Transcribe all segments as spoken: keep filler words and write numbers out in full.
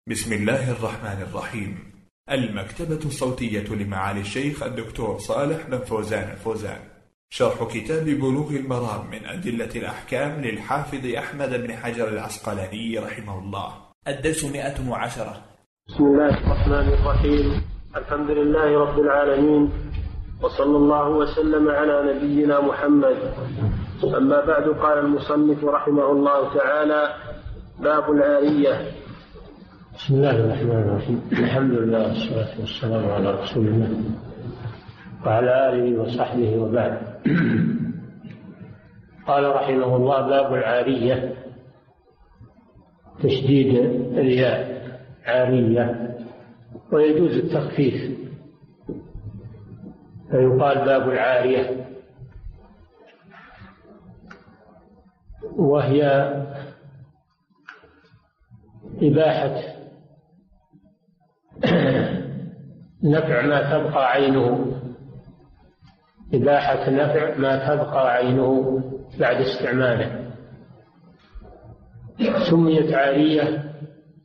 بسم الله الرحمن الرحيم. المكتبة الصوتية لمعالي الشيخ الدكتور صالح بن فوزان الفوزان، شرح كتاب بلوغ المرام من أدلة الأحكام للحافظ أحمد بن حجر العسقلاني رحمه الله. الدرس مئة وعشرة. بسم الله الرحمن الرحيم. الحمد لله رب العالمين، وصلى الله وسلم على نبينا محمد. أما بعد، قال المصنف رحمه الله تعالى: باب العارية. بسم الله الرحمن الرحيم. الحمد لله والصلاة والسلام على رسول الله وعلى آله وصحبه وبعد. قال رحمه الله: باب العارية، تشديد الياء، عارية، ويجوز التخفيف فيقال باب العارية، وهي إباحة نفع ما تبقى عينه، إباحة نفع ما تبقى عينه بعد استعماله. سميت عارية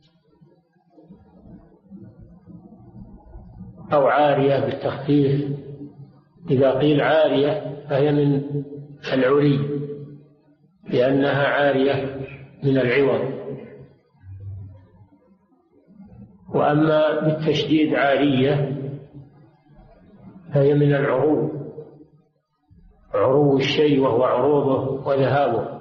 أو عارية بالتخفيف. إذا قيل عارية فهي من العري، لأنها عارية من العوض. وأما بالتشديد عارية فهي من العروض، عروض الشيء وهو عروضه وذهابه.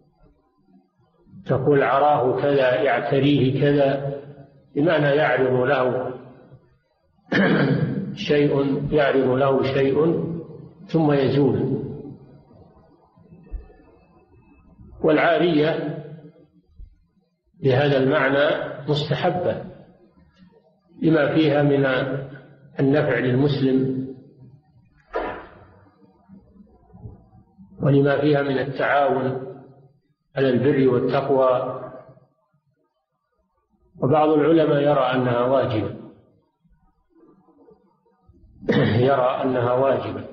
تقول عراه كذا، يعتريه كذا، بمعنى يعرض له شيء، يعرض له شيء ثم يزول. والعارية بهذا المعنى مستحبة لما فيها من النفع للمسلم، ولما فيها من التعاون على البر والتقوى. وبعض العلماء يرى أنها واجبة يرى أنها واجبة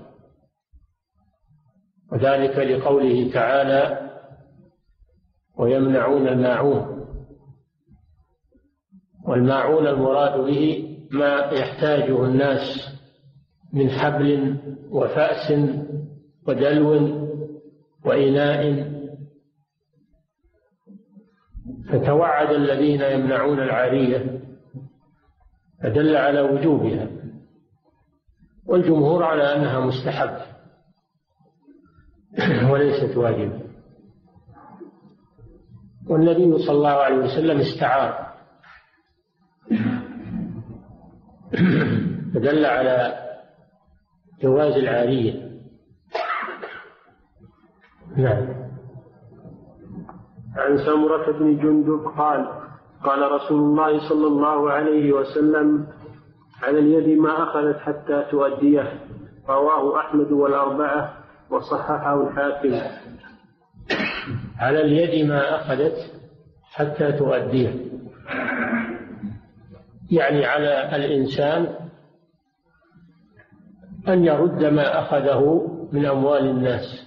وذلك لقوله تعالى: ويمنعون الماعون. والماعون المراد به ما يحتاجه الناس من حبل وفأس ودلو وإناء. فتوعد الذين يمنعون العارية، فدل على وجوبها، والجمهور على أنها مستحبة وليست واجبة. والنبي صلى الله عليه وسلم استعار فدل على جواز العارية. نعم. عن سمرة بن جندب قال: قال رسول الله صلى الله عليه وسلم: على اليد ما أخذت حتى تؤديه. رواه أحمد والأربعة وصححه الحاكم. على اليد ما أخذت حتى تؤديه، يعني على الإنسان أن يرد ما أخذه من أموال الناس،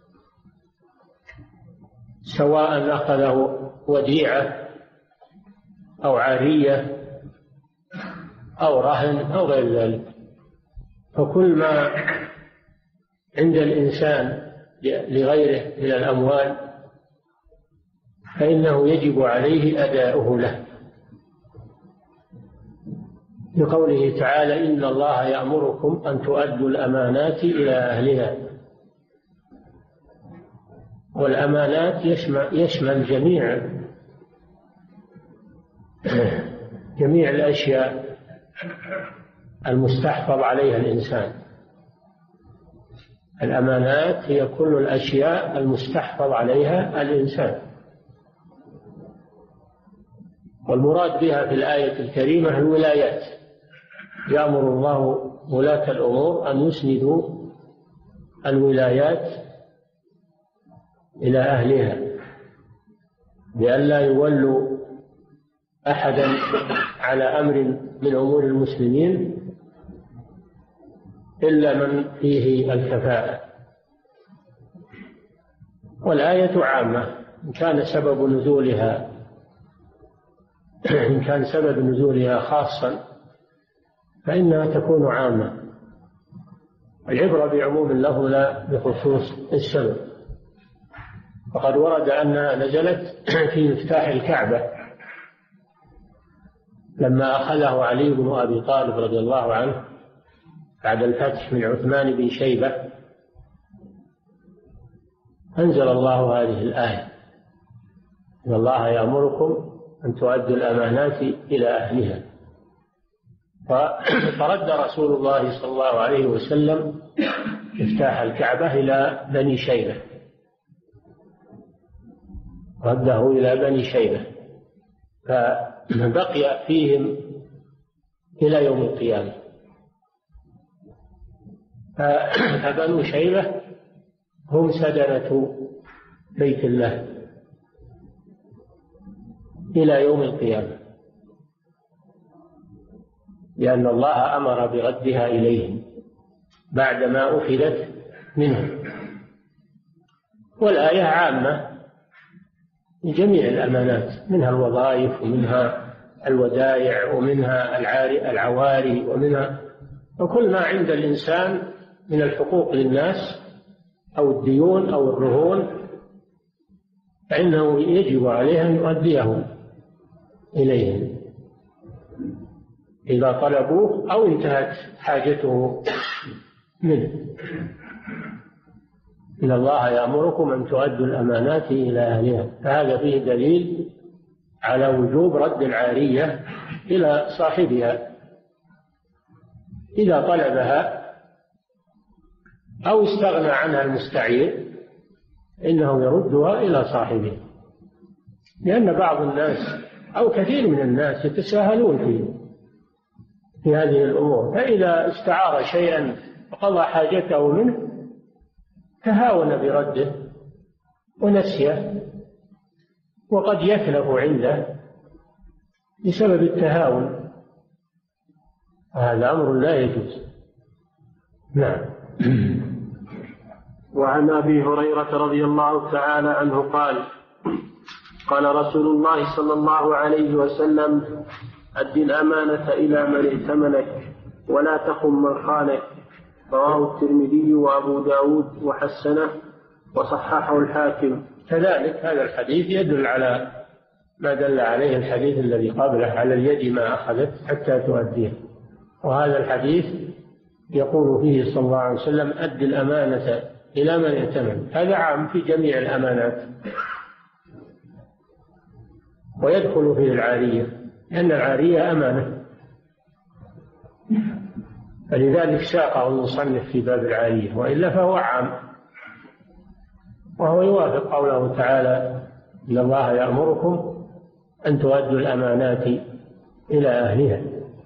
سواء أخذه وديعة أو عارية أو رهن أو غير ذلك. فكل ما عند الإنسان لغيره من الأموال فإنه يجب عليه أداؤه له، لقوله تعالى: إن الله يأمركم أن تؤدوا الأمانات إلى أهلها. والأمانات يشمل, يشمل جميع جميع الأشياء المستحفظ عليها الإنسان. الأمانات هي كل الأشياء المستحفظ عليها الإنسان. والمراد بها في الآية الكريمة الولايات. يأمر الله ولاة الأمور أن يسندوا الولايات إلى أهلها، لئلا يولوا أحدا على أمر من أمور المسلمين إلا من فيه الكفاءة. والآية عامة، إن كان سبب نزولها إن كان سبب نزولها خاصا فإنها تكون عامة. العبرة بعموم اللفظ لا بخصوص السبب. وقد ورد أنها نزلت في مفتاح الكعبة لما أخذه علي بن أبي طالب رضي الله عنه بعد الفتح من عثمان بن شيبة، أنزل الله هذه الآية: إن الله يأمركم أن تؤدوا الأمانات إلى أهلها. فرد رسول الله صلى الله عليه وسلم مفتاح الكعبة إلى بني شيبة، رده إلى بني شيبة، فبقي فيهم إلى يوم القيامة. فبنو شيبة هم سدنة بيت الله إلى يوم القيامة، لأن الله أمر بردها إليهم بعدما أخذت منهم. والآية عامة لجميع الأمانات، منها الوظائف ومنها الودائع ومنها العواري ومنها وكل ما عند الإنسان من الحقوق للناس أو الديون أو الرهون، فإنه يجب عليه أن يؤديه إليهم إذا طلبوه أو انتهت حاجته منه. إن الله يأمركم أن تؤدوا الأمانات إلى أهلها. فهذا فيه دليل على وجوب رد العارية إلى صاحبها إذا طلبها أو استغنى عنها المستعير، إنه يردها إلى صاحبه. لأن بعض الناس أو كثير من الناس يتساهلون في في هذه الأمور، فإذا استعار شيئا وقضى حاجته منه تهاون برده ونسيه، وقد يتلف عنده بسبب التهاون. هذا أمر لا يجوز. نعم. وعن أبي هريرة رضي الله تعالى عنه قال: قال رسول الله صلى الله عليه وسلم: أد الأمانة إلى من ائتمنك ولا تخن من خانك. رواه الترمذي وأبو داود وحسنه وصححه الحاكم. كذلك هذا الحديث يدل على ما دل عليه الحديث الذي قبله، على اليد ما أخذت حتى تؤديه. وهذا الحديث يقول فيه صلى الله عليه وسلم: أد الأمانة إلى من ائتمن. هذا عام في جميع الأمانات، ويدخل فيه العارية، لأن العارية أمانة، فلذلك ساقه المصنف في باب العارية، وإلا فهو عام. وهو يوافق قوله تعالى: إن الله يأمركم أن تؤدوا الأمانات إلى أهلها.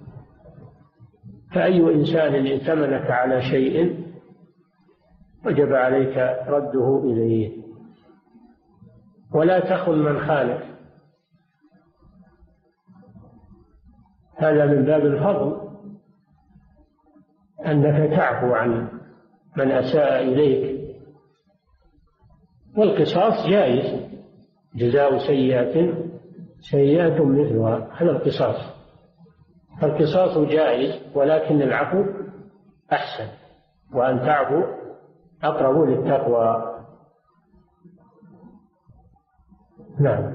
فأي إنسان ائتمنك على شيء وجب عليك رده إليه. ولا تخن من خانك، هذا من باب الفضل، أنك تعفو عن من أساء إليك. والقصاص جائز، جزاء سيئة سيئة مثلها، هذا القصاص. فالقصاص جائز، ولكن العفو أحسن، وأن تعفو أقرب للتقوى. نعم.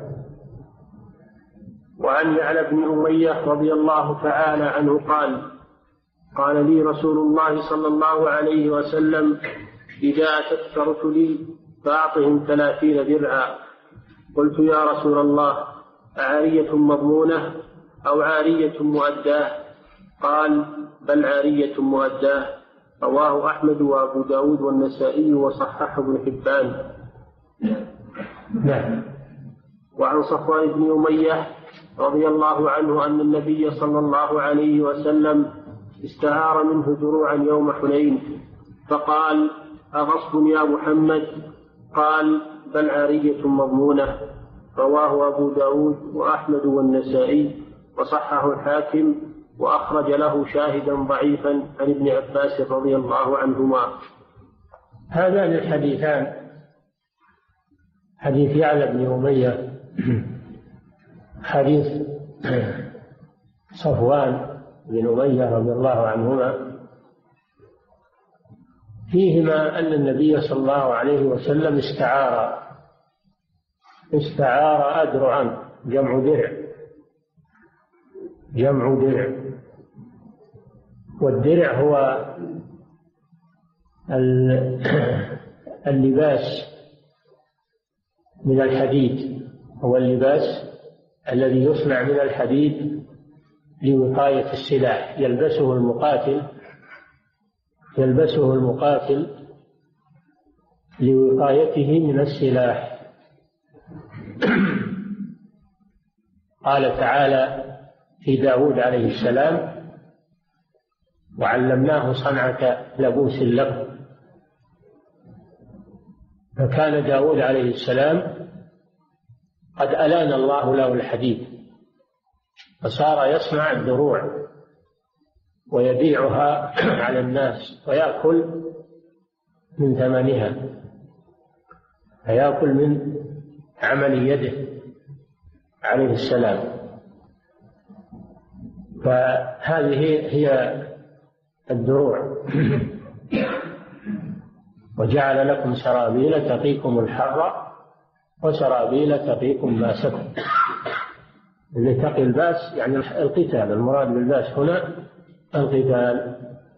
وعن يعلى بن أمية رضي الله تعالى عنه قال: قال لي رسول الله صلى الله عليه وسلم: إذا أتتك رسلي فأعطهم ثلاثين درعا. قلت: يا رسول الله، عارية مضمونة أو عارية مؤداة؟ قال: بل عارية مؤداة. رواه أحمد وأبو داود والنسائي وصححه ابن حبان. نعم. وعن صفوان بن أمية رضي الله عنه أن النبي صلى الله عليه وسلم استعار منه دروعا يوم حنين، فقال: أغصب يا محمد؟ قال: بل عارية مضمونة. رواه أبو داود وأحمد والنسائي وصححه الحاكم، وأخرج له شاهدا ضعيفا عن ابن عباس رضي الله عنهما. هذان الحديثان، حديث يعلى بن أمية حديث صفوان بن أمية رضي الله عنهما فيهما أن النبي صلى الله عليه وسلم استعار استعار أدرعا، جمع درع جمع درع والدرع هو اللباس من الحديد، هو اللباس الذي يصنع من الحديد لوقاية السلاح، يلبسه المقاتل يلبسه المقاتل لوقايته من السلاح. قال تعالى في داود عليه السلام: وعلمناه صنعة لبوس لكم. فكان داود عليه السلام قد ألان الله له الحديد، فصار يصنع الدروع ويبيعها على الناس ويأكل من ثمنها، فيأكل من عمل يده عليه السلام. فهذه هي الدروع. وجعل لكم سرابيل تقيكم الحر وسرابيل تقيكم باسكم. اللي تقي الباس يعني القتال، المراد بالباس هنا القتال،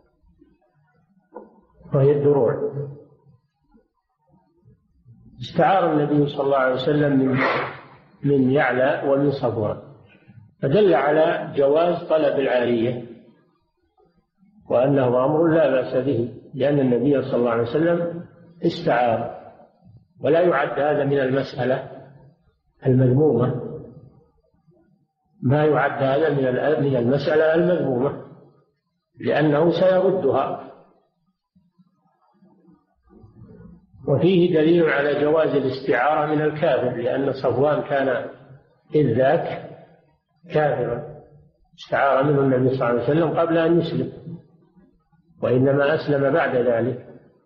وهي الدروع. استعار النبي صلى الله عليه وسلم من من يعلى ومن صفوان، فدل على جواز طلب العارية وأنه أمر لا بأس به، لأن النبي صلى الله عليه وسلم استعار، ولا يعد هذا من المسألة المذمومة، ما يعد هذا من المسألة المذمومة، لأنه سيردها. وفيه دليل على جواز الاستعارة من الكافر، لأن صفوان كان إذ ذاك كافرا، استعار منه النبي صلى الله عليه وسلم قبل أن يسلم، وإنما أسلم بعد ذلك.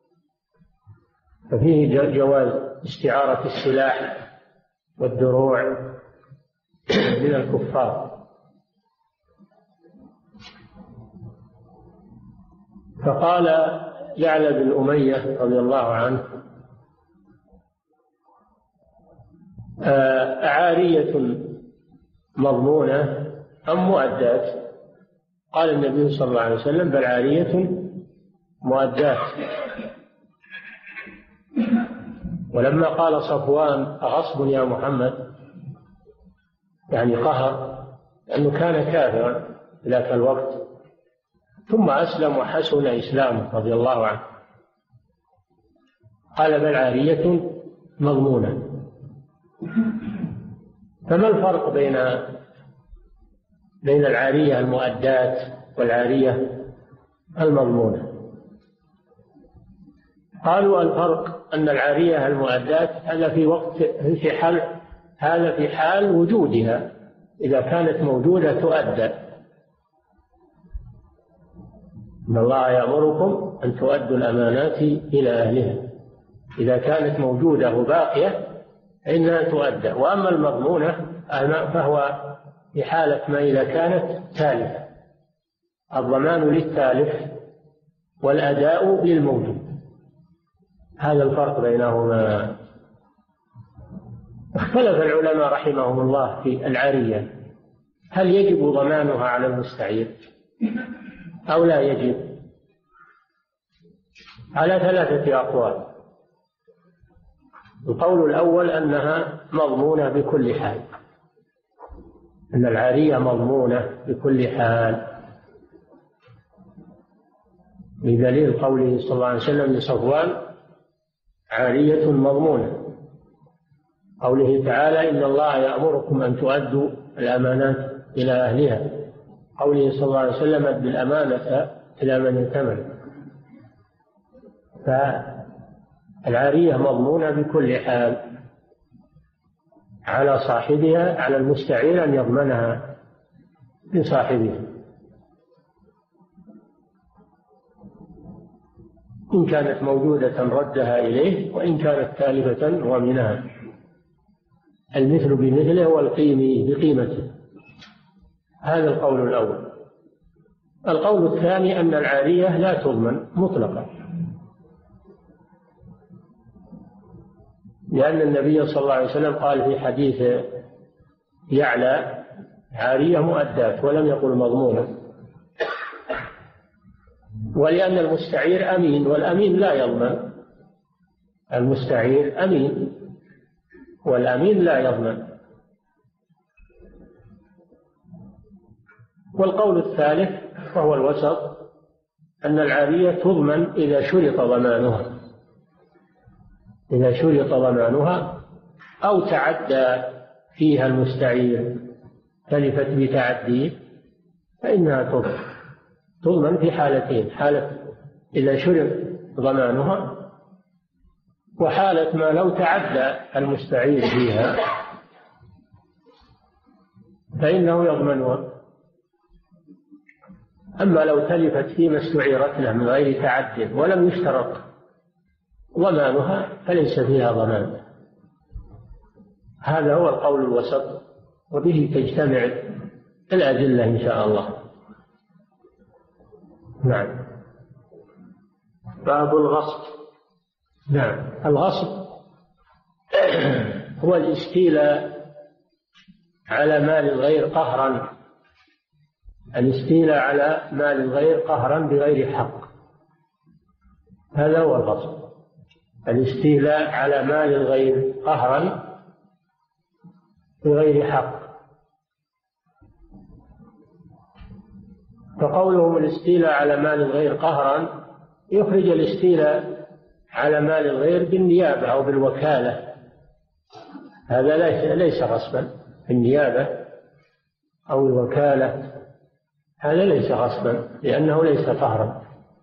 ففيه جواز استعارة السلاح والدروع من الكفار. فقال يعلى بن أمية رضي الله عنه: أعارية مضمونة أم مؤدات؟ قال النبي صلى الله عليه وسلم: بل عارية مؤدات. ولما قال صفوان: أغصب يا محمد، يعني قهر، لأنه كان كافرا في ذاك الوقت ثم أسلم وحسن إسلامه رضي الله عنه، قال: بل عارية مضمونة. فما الفرق بين بين العارية المؤدات والعارية المضمونة؟ قالوا: الفرق أن العارية المؤدات هذا في وقت في حال هذا في حال وجودها، إذا كانت موجودة تؤدى. إن الله يأمركم أن تؤدوا الأمانات إلى أهلها، إذا كانت موجودة وباقية فإنها تؤدى. وأما المضمونة فهو في حالة ما إذا كانت تالفة، الضمان للتالف والأداء للموجود. هذا الفرق بينهما. اختلف العلماء رحمهم الله في العارية، هل يجب ضمانها على المستعير أو لا يجب؟ على ثلاثة أقوال. القول الأول أنها مضمونة بكل حال، أن العارية مضمونة بكل حال، بدليل قوله صلى الله عليه وسلم لصفوان: عارية مضمونة. قوله تعالى: إن الله يأمركم أن تؤدوا الأمانات إلى أهلها. قوله صلى الله عليه وسلم: أد الأمانة إلى من ائتمن. فالعارية مضمونة بكل حال، على صاحبها، على المستعير أن يضمنها لصاحبها، إن كانت موجودة ردها إليه، وإن كانت تالفة ضمنها. المثل بمثله والقيم بقيمته. هذا القول الأول. القول الثاني أن العارية لا تضمن مطلقا، لأن النبي صلى الله عليه وسلم قال في حديث يعلى عارية مؤدات ولم يقل مضمونة، ولأن المستعير أمين والأمين لا يضمن. المستعير أمين والأمين لا يضمن. والقول الثالث وهو الوسط أن العارية تضمن إذا شرط ضمانها، إذا شرط ضمانها أو تعدى فيها المستعير، تلفت بتعديه، فإنها تضمن. تضمن في حالتين: حالة إذا شرط ضمانها، وحالة ما لو تعدى المستعير فيها فإنه يضمنها. أما لو تلفت فيما استعيرت له من غير تعد ولم يشترط ضمانها فليس فيها ضمان. هذا هو القول الوسط، وبه تجتمع الأدلة إن شاء الله. نعم. باب الغصب. نعم. الغصب هو الاستيلاء على مال الغير قهرا، الاستيلاء على مال الغير قهرا بغير حق، هذا هو الغصب. الاستيلاء على مال الغير قهرا بغير حق. فقولهم الاستيلاء على مال الغير قهرا يخرج الاستيلاء على مال الغير بالنيابة أو بالوكالة، هذا ليس غصبا. النيابة أو الوكالة هذا ليس غصبا لأنه ليس قهرا.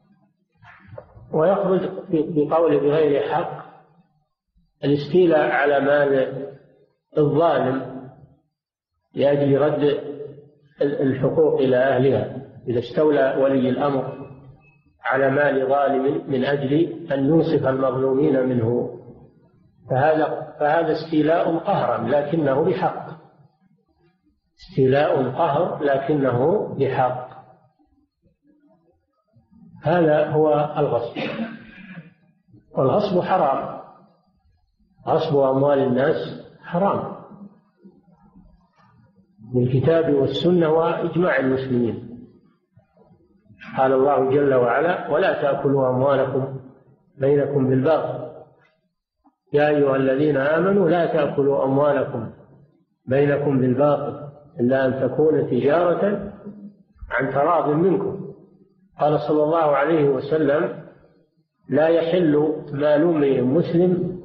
ويخرج بقول بغير حق الاستيلاء على مال الظالم لأجل رد الحقوق إلى أهلها. إذا استولى ولي الأمر على مال ظالم من أجل أن ينصف المظلومين منه فهذا فهذا استيلاء قهرا لكنه بحق. استيلاء قهر لكنه بحق. هذا هو الغصب. والغصب حرام. غصب أموال الناس حرام بالكتاب والسنة وإجماع المسلمين. قال الله جل وعلا: ولا تأكلوا أموالكم بينكم بالباطل يا أيها الذين آمنوا لا تأكلوا أموالكم بينكم بالباطل إلا أن تكون تجارة عن تراض منكم. قال صلى الله عليه وسلم: لا يحل مال امرئ مسلم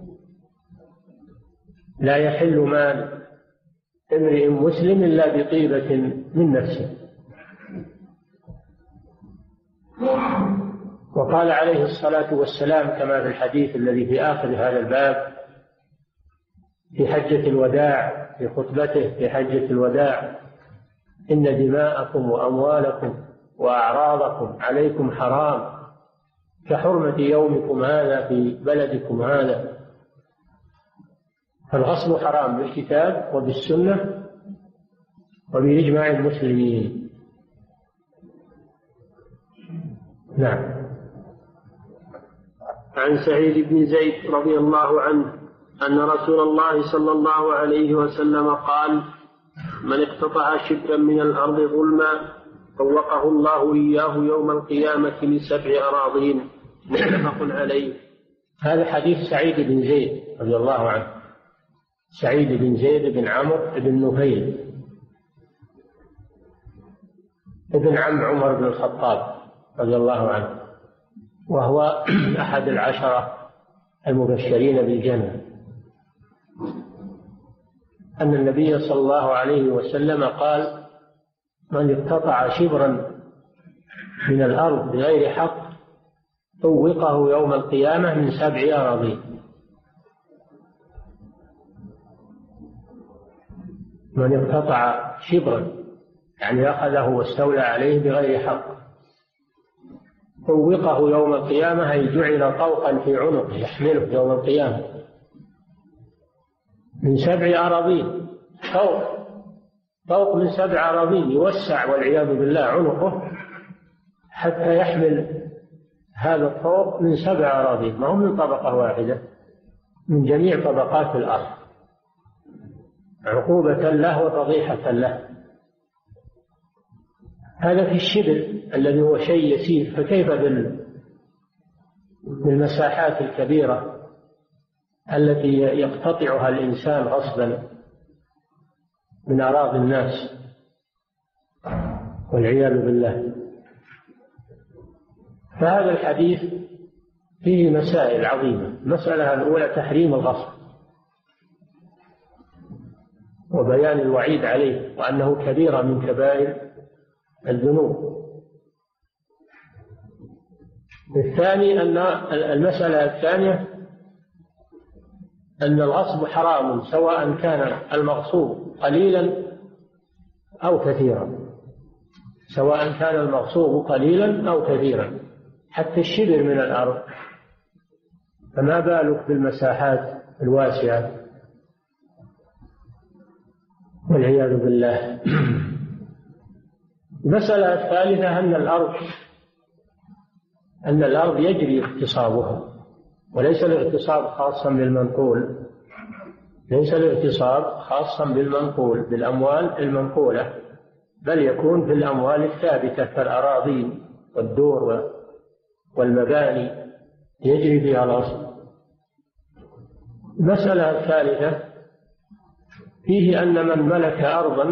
لا يحل مال امرئ مسلم إلا بطيبة من نفسه. وقال عليه الصلاة والسلام كما في الحديث الذي في آخر هذا الباب في حجة الوداع، في خطبته في حجة الوداع: إن دماءكم وأموالكم وأعراضكم عليكم حرام كحرمة يومكم هذا في بلدكم هذا. فالغصب حرام بالكتاب وبالسنة وبإجماع المسلمين. نعم. عن سعيد بن زيد رضي الله عنه أن رسول الله صلى الله عليه وسلم قال: من اقتطع شبرا من الأرض ظلما طوقه الله إياه يوم القيامة لسبع أراضين. متفق عليه. هذا حديث سعيد بن زيد رضي الله عنه. سعيد بن زيد بن عمرو بن نفيل ابن عم عمر بن الخطاب رضي الله عنه، وهو أحد العشرة المبشرين بالجنة. أن النبي صلى الله عليه وسلم قال: من اقتطع شبرا من الأرض بغير حق طوقه يوم القيامة من سبع أراضين. من اقتطع شبرا يعني أخذه واستولى عليه بغير حق طوقه يوم القيامة، أي جعل طوقا في عنقه يحمله يوم القيامة من سبع أراضين، طوق طوق من سبع أراضين يوسع والعياذ بالله عنقه حتى يحمل هذا الطوق من سبع أراضين، ما هو من طبقة واحدة، من جميع طبقات الأرض، عقوبة له وفضيحة له. هذا في الشبر الذي هو شيء يسير، فكيف بالمساحات الكبيرة التي يقتطعها الإنسان غصبا من أراضي الناس والعياذ بالله. فهذا الحديث فيه مسائل عظيمة. المسألة الأولى تحريم الغصب وبيان الوعيد عليه وأنه كبيرة من كبائر الذنوب. الثاني أن المسألة الثانية أن الغصب حرام سواء كان المغصوب قليلا أو كثيرا، سواء كان المغصوب قليلا أو كثيرا، حتى الشبر من الأرض، فما بالك بالمساحات الواسعة والعياذ بالله. المسألة الثالثة أن الأرض أن الأرض يجري اغتصابها، وليس الاغتصاب خاصا بالمنقول، ليس الاغتصاب خاصا بالمنقول بالأموال المنقولة، بل يكون في الأموال الثابتة كالأراضين والدور والمباني يجري فيها الغصب. المسألة الثالثة فيه أن من ملك أرضا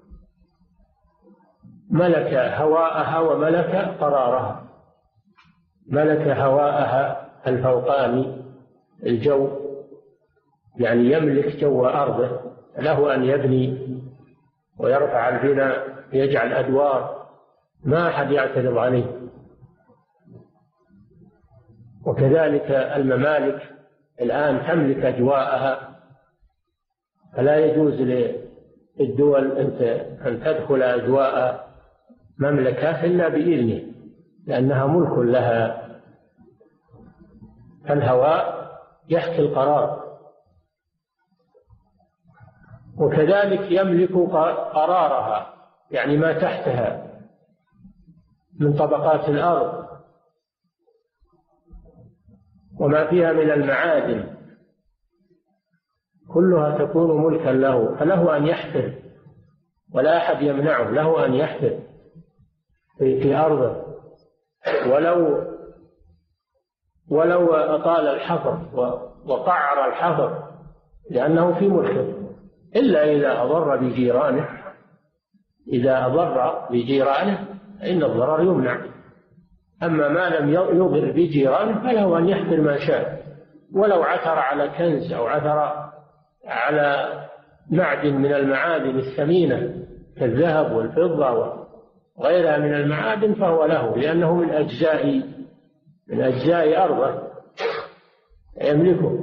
ملك هواءها وملك قرارها، ملك هواءها الفوقاني الجو، يعني يملك جو أرضه، له أن يبني ويرفع البناء يجعل أدوار، ما أحد يعترض عليه. وكذلك الممالك الآن تملك أجواءها، فلا يجوز للدول أن تدخل أجواء مملكة إلا بإذنه، لأنها ملك لها. فالهواء يحكي القرار، وكذلك يملك قرارها، يعني ما تحتها من طبقات الأرض وما فيها من المعادن كلها تكون ملكا له، فله أن يحفر ولا أحد يمنعه، له أن يحفر في أرضه ولو ولو أطال الحفر وقعر الحفر لأنه في ملكه، إلا إذا أضر بجيرانه. إذا أضر بجيرانه فإن الضرر يمنع، أما ما لم يضر بجيرانه فله أن يحفر ما شاء، ولو عثر على كنز أو عثر على معدن من المعادن الثمينة كالذهب والفضة وغيرها من المعادن فهو له، لأنه من أجزاء من أجزاء أرضه يملكه.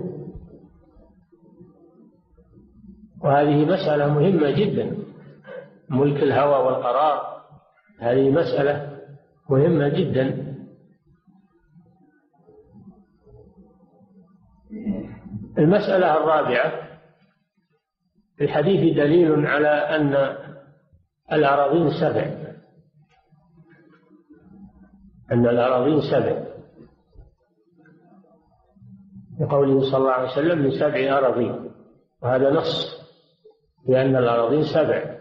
وهذه مسألة مهمة جدا، ملك الهوى والقرار، هذه مسألة مهمة جدا. المسألة الرابعة، في الحديث دليل على أن الأراضين سبع، أن الأراضين سبع، بقوله صلى الله عليه وسلم من سبع أراضين، وهذا نص لأن الأراضين سبع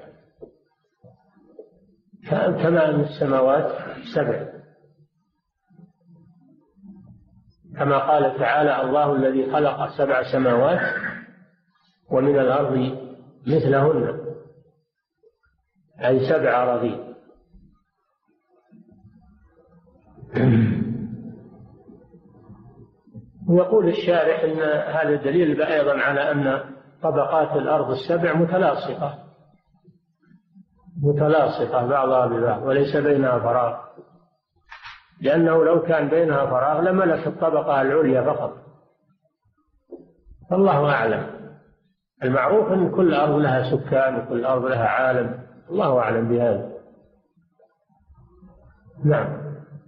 كما أن السماوات سبع، كما قال تعالى الله الذي خلق سبع سماوات ومن الأرض مثلهن، أي سبع أراضين. ويقول الشارح أن هذا دليل أيضا على أن طبقات الأرض السبع متلاصقة متلاصقة بعضها ببعض وليس بينها فراغ، لأنه لو كان بينها فراغ لملك الطبقة العليا فقط. الله أعلم، المعروف أن كل أرض لها سكان وكل أرض لها عالم، الله أعلم بهذا. نعم.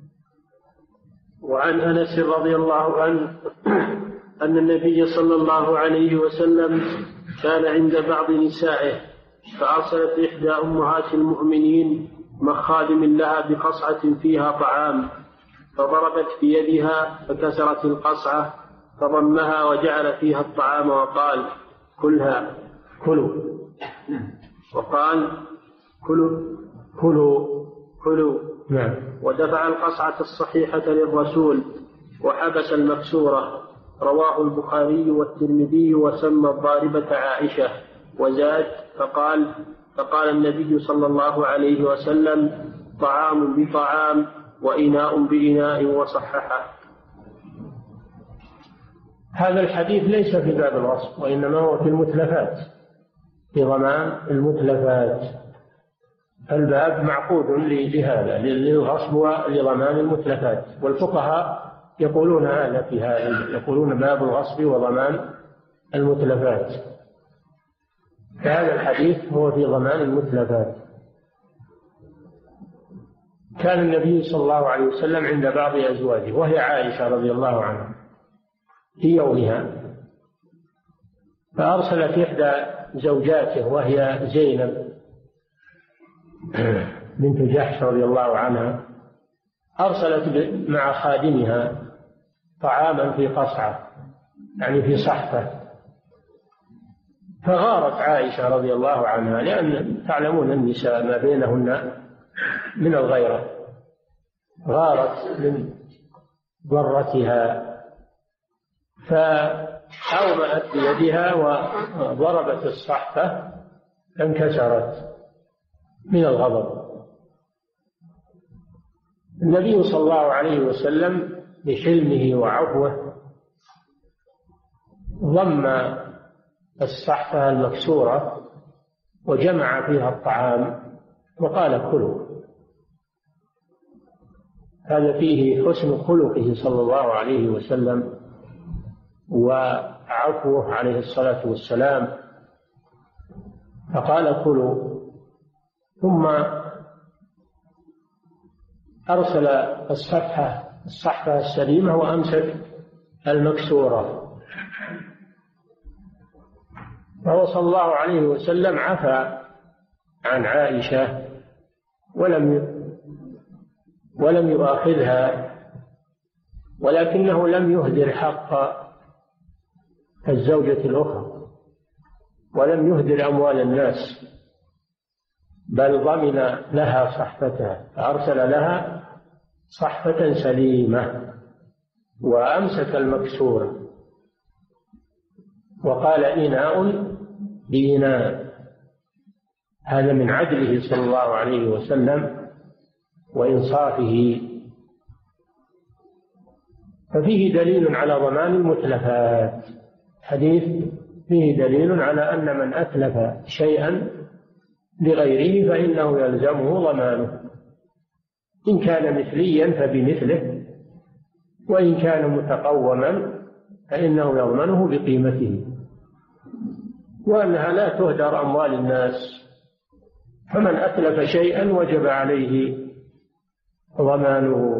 وعن أنس رضي الله عنه أن النبي صلى الله عليه وسلم كان عند بعض نسائه فأرسلت إحدى أمهات المؤمنين مخادم لها بقصعة فيها طعام، فضربت في يدها فكسرت القصعة، فضمها وجعل فيها الطعام وقال: كلها كلوا، وقال: كلوا كلوا كلوا. ودفع القصعة الصحيحة للرسول وحبس المكسورة. رواه البخاري والترمذي وسمى الضاربة عائشة، وزاد فقال فقال النبي صلى الله عليه وسلم: طعام بطعام وإناء بإناء، وصححه. هذا الحديث ليس في باب الغصب، وإنما هو في المتلفات، في ضمان المتلفات. الباب معقود لهذا، للغصب ولضمان المتلفات، والفقهاء يقولون هذا في هذا، يقولون باب الغصب وضمان المتلفات. فهذا الحديث هو في ضمان المتلفات. كان النبي صلى الله عليه وسلم عند بعض أزواجه وهي عائشة رضي الله عنها في يومها، فأرسلت إحدى زوجاته وهي زينب بنت جحش رضي الله عنها، أرسلت مع خادمها طعاما في قصعة، يعني في صحفة. فغارت عائشة رضي الله عنها، لأن تعلمون النساء ما بينهن من الغيرة، غارت من ضرتها فأومأت بيدها وضربت الصحفة فانكسرت من الغضب. النبي صلى الله عليه وسلم بحلمه وعفوه ضم الصحفة المكسورة وجمع فيها الطعام وقال: كلوا. هذا فيه حسن خلقه صلى الله عليه وسلم وعفوه عليه الصلاة والسلام، فقال: كلوا. ثم أرسل الصفحة الصحفة السليمة وأمسك المكسورة. فهو صلى الله عليه وسلم عفى عن عائشة ولم ولم يؤاخذها، ولكنه لم يهدر حق الزوجة الأخرى ولم يهدر أموال الناس، بل ضمن لها صحفتها، فأرسل لها صحفة سليمة وأمسك المكسور وقال: إناء بإناء. هذا من عدله صلى الله عليه وسلم وإنصافه. ففيه دليل على ضمان المتلفات، حديث فيه دليل على أن من أتلف شيئا لغيره فإنه يلزمه ضمانه، إن كان مثليا فبمثله، وإن كان متقوما فإنه يضمنه بقيمته، وأنها لا تهدر أموال الناس. فمن أتلف شيئا وجب عليه ضمانه.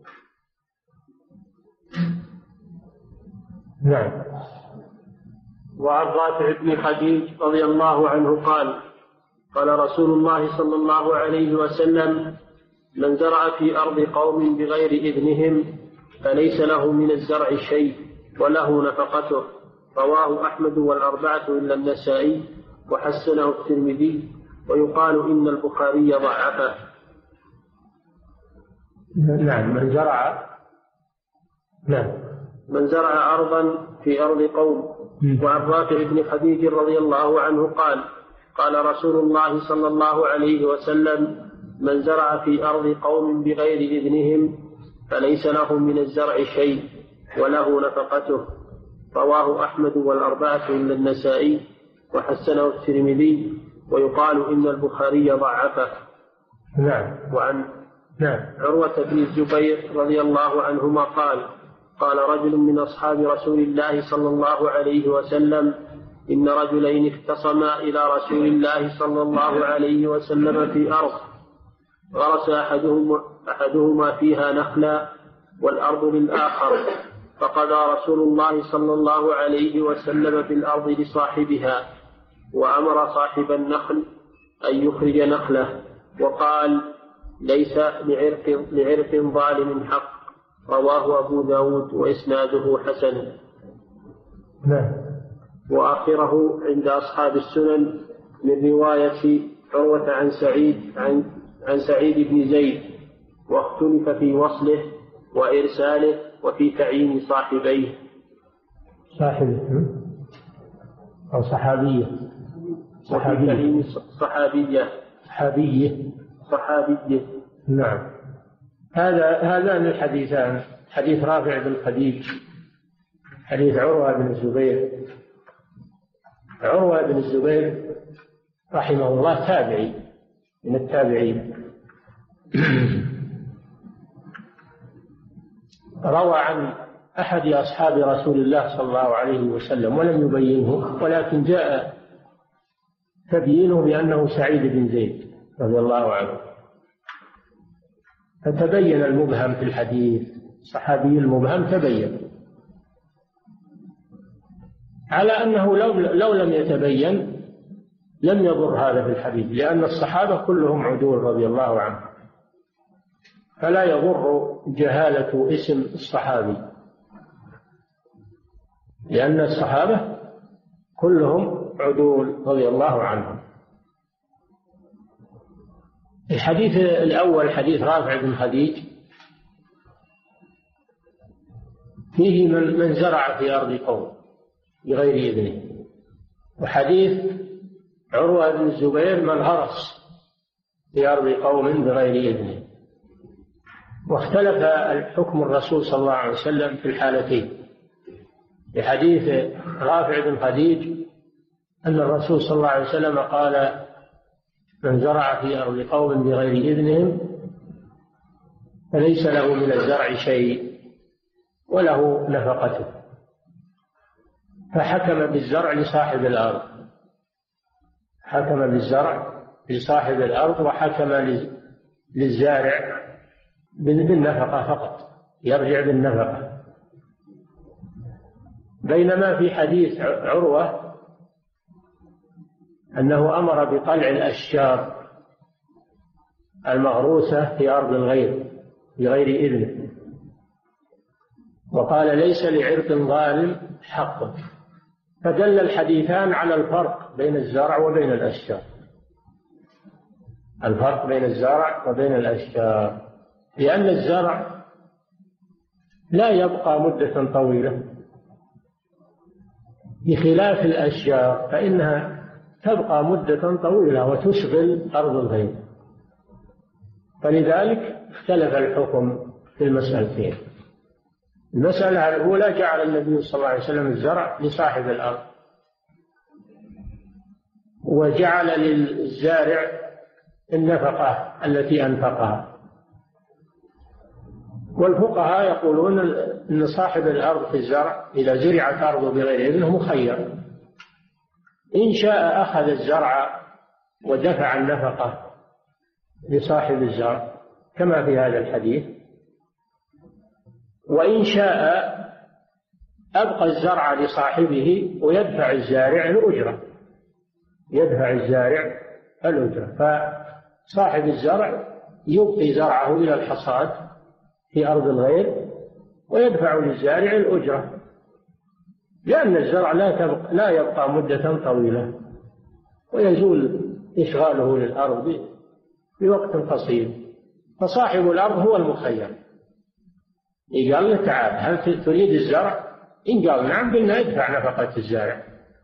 نعم. وعن رافع بن خديج رضي الله عنه قال: قال رسول الله صلى الله عليه وسلم: من زرع في أرض قوم بغير إذنهم فليس له من الزرع شيء وله نفقته. رواه أحمد والأربعة إلا النسائي، وحسنه الترمذي، ويقال إن البخاري ضعفه. نعم. من زرع نعم من زرع أرضا في أرض قوم. وعن رافع بن خديج رضي الله عنه قال: قال رسول الله صلى الله عليه وسلم: من زرع في أرض قوم بغير إذنهم فليس له من الزرع شيء وله نفقته. رواه أحمد والأربعة إلا النسائي، وحسنه الترمذي، ويقال إن البخاري ضعفه. نعم. وعن نعم. عروة بن الزبير رضي الله عنهما قال: قال رجل من أصحاب رسول الله صلى الله عليه وسلم: إن رجلين اختصما إلى رسول الله صلى الله عليه وسلم في أرض غرس أحدهما, أحدهما فيها نخلا والأرض للآخر، فقضى رسول الله صلى الله عليه وسلم بالأرض لصاحبها، وأمر صاحب النخل أن يخرج نخله، وقال: ليس لعرق, لعرق ظالم حق. رواه أبو داود وإسناده حسن. نعم. وآخره عند أصحاب السنن من رواية عروة عن سعيد عن, عن سعيد بن زيد، واختلف في وصله وإرساله وفي تعيين صاحبيه. صاحبه أو صحابية صحابية صحابية صحابية صحابية نعم. هذا هذان الحديثان، حديث رافع بن خديج، حديث عروة بن الزبير. عروة بن الزبير رحمه الله تابعي من التابعين، روى عن أحد أصحاب رسول الله صلى الله عليه وسلم ولم يبينه، ولكن جاء تبيينه بأنه سعيد بن زيد رضي الله عنه، فتبين المبهم في الحديث. صحابي المبهم تبين، على أنه لو, لو لم يتبين لم يضر هذا في الحديث، لأن الصحابة كلهم عدول رضي الله عنهم، فلا يضر جهالة اسم الصحابي، لأن الصحابة كلهم عدول رضي الله عنهم. الحديث الأول حديث رافع بن خديج فيه من, من زرع في أرض قوم بغير إذنه، وحديث عروة بن الزبير من غرس في أرض قوم بغير إذنه. واختلف الحكم الرسول صلى الله عليه وسلم في الحالتين. في حديث رافع بن خديج أن الرسول صلى الله عليه وسلم قال: من زرع في أرض قوم بغير إذنهم فليس له من الزرع شيء وله نفقته. فحكم بالزرع لصاحب الأرض، حكم بالزرع لصاحب الأرض، وحكم للزارع بالنفقة فقط، يرجع بالنفقة. بينما في حديث عروة أنه أمر بطلع الأشجار المغروسة في أرض الغير بغير إذنه، وقال: ليس لعرق ظالم حق. فدل الحديثان على الفرق بين الزرع وبين الأشجار، الفرق بين الزرع وبين الأشجار، لأن الزرع لا يبقى مدة طويلة بخلاف الأشجار، فإنها تبقى مدة طويلة وتشغل أرض الغير. فلذلك اختلف الحكم في المسألتين. المسألة الأولى جعل النبي صلى الله عليه وسلم الزرع لصاحب الأرض، وجعل للزارع النفقة التي أنفقها. والفقهاء يقولون أن صاحب الأرض في الزرع إذا زرعت أرضه بغير إذنه مخير، إن شاء أخذ الزرع ودفع النفقة لصاحب الزرع كما في هذا الحديث، وإن شاء أبقى الزرع لصاحبه ويدفع الزارع الأجرة، يدفع الزارع الأجرة. فصاحب الزرع يبقي زرعه إلى الحصاد في أرض الغير ويدفع للزارع الأجرة، لأن الزرع لا, تبقى لا يبقى مدة طويلة ويزول إشغاله للأرض بوقت قصير. فصاحب الأرض هو المخير، قال له: تعال هل تريد الزرع؟ إن قال نعم قلنا ادفع نفقة الزارع،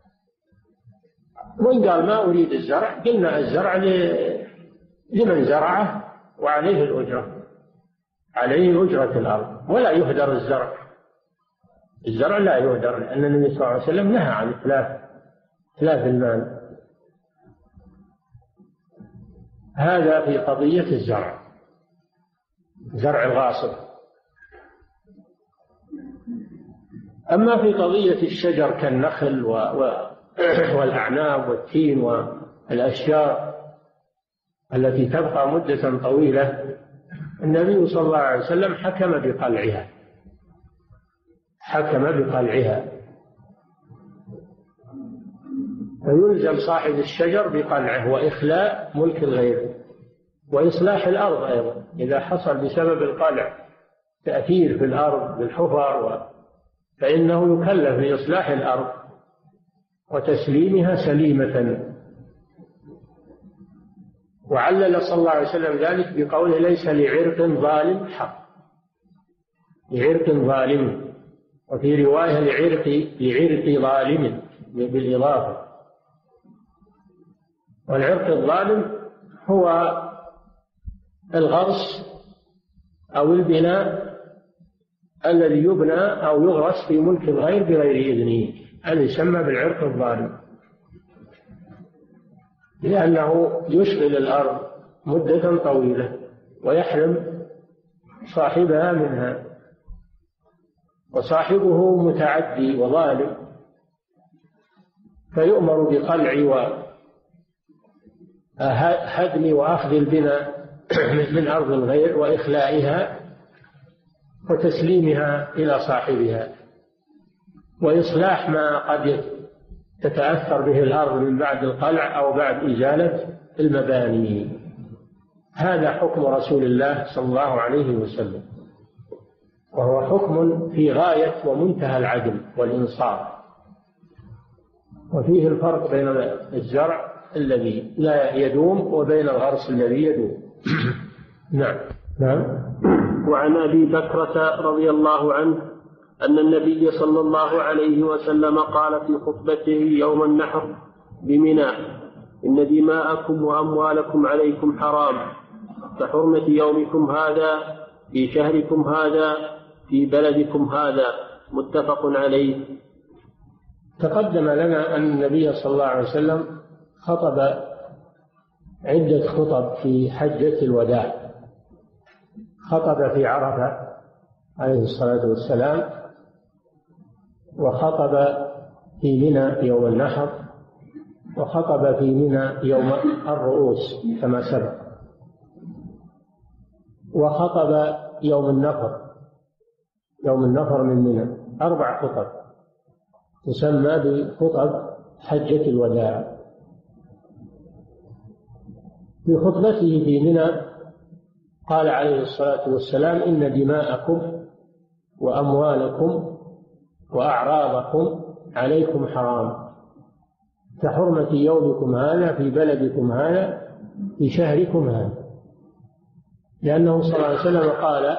وإن قال ما أريد الزرع قلنا الزرع لمن زرعه وعليه الأجرة، عليه أجرة الأرض، ولا يهدر الزرع. الزرع لا يهدر، لأن النبي صلى الله عليه وسلم نهى عن إتلاف إتلاف المال. هذا في قضية الزرع، زرع الغاصب. أما في قضية الشجر كالنخل و... و... والأعناب والتين والأشجار التي تبقى مدة طويلة، النبي صلى الله عليه وسلم حكم بقلعها، حكم بقلعها. فيلزم صاحب الشجر بقلعه وإخلاء ملك الغير وإصلاح الأرض أيضا إذا حصل بسبب القلع تأثير في الأرض بالحفر و... فإنه يكلف بإصلاح الأرض وتسليمها سليمة. وعلل صلى الله عليه وسلم ذلك بقوله ليس لعرق ظالم حق، لعرق ظالم، وفي رواية لعرق لعرق ظالم بالإضافة. والعرق الظالم هو الغرس أو البناء الذي يبنى أو يغرس في ملك الغير بغير إذنه، هذا يسمى بالعرق الظالم، لأنه يشغل الأرض مدة طويلة ويحرم صاحبها منها، وصاحبه متعدي وظالم فيؤمر بقلع وهدم وأخذ البناء من أرض الغير وإخلائها وتسليمها إلى صاحبها، وإصلاح ما قد تتأثر به الأرض من بعد القلع أو بعد إزالة المباني. هذا حكم رسول الله صلى الله عليه وسلم، وهو حكم في غاية ومنتهى العدل والإنصاف، وفيه الفرق بين الزرع الذي لا يدوم وبين الغرس الذي يدوم. نعم. نعم. وعن أبي بكرة رضي الله عنه أن النبي صلى الله عليه وسلم قال في خطبته يوم النحر بمنى: إن دماءكم وأموالكم عليكم حرام كحرمة يومكم هذا في شهركم هذا في بلدكم هذا، متفق عليه. تقدم لنا أن النبي صلى الله عليه وسلم خطب عدة خطب في حجة الوداع. خطب في عرفة عليه الصلاة والسلام، وخطب في منى يوم النحر، وخطب في منى يوم الرؤوس كما سبق، وخطب يوم النفر يوم النفر من منى. أربع خطب تسمى بخطب حجة الوداع. في خطبته في منى قال عليه الصلاة والسلام: إن دماءكم وأموالكم وأعراضكم عليكم حرام كحرمة يومكم هذا في بلدكم هذا في شهركم هذا. لأنه صلى الله عليه وسلم قال: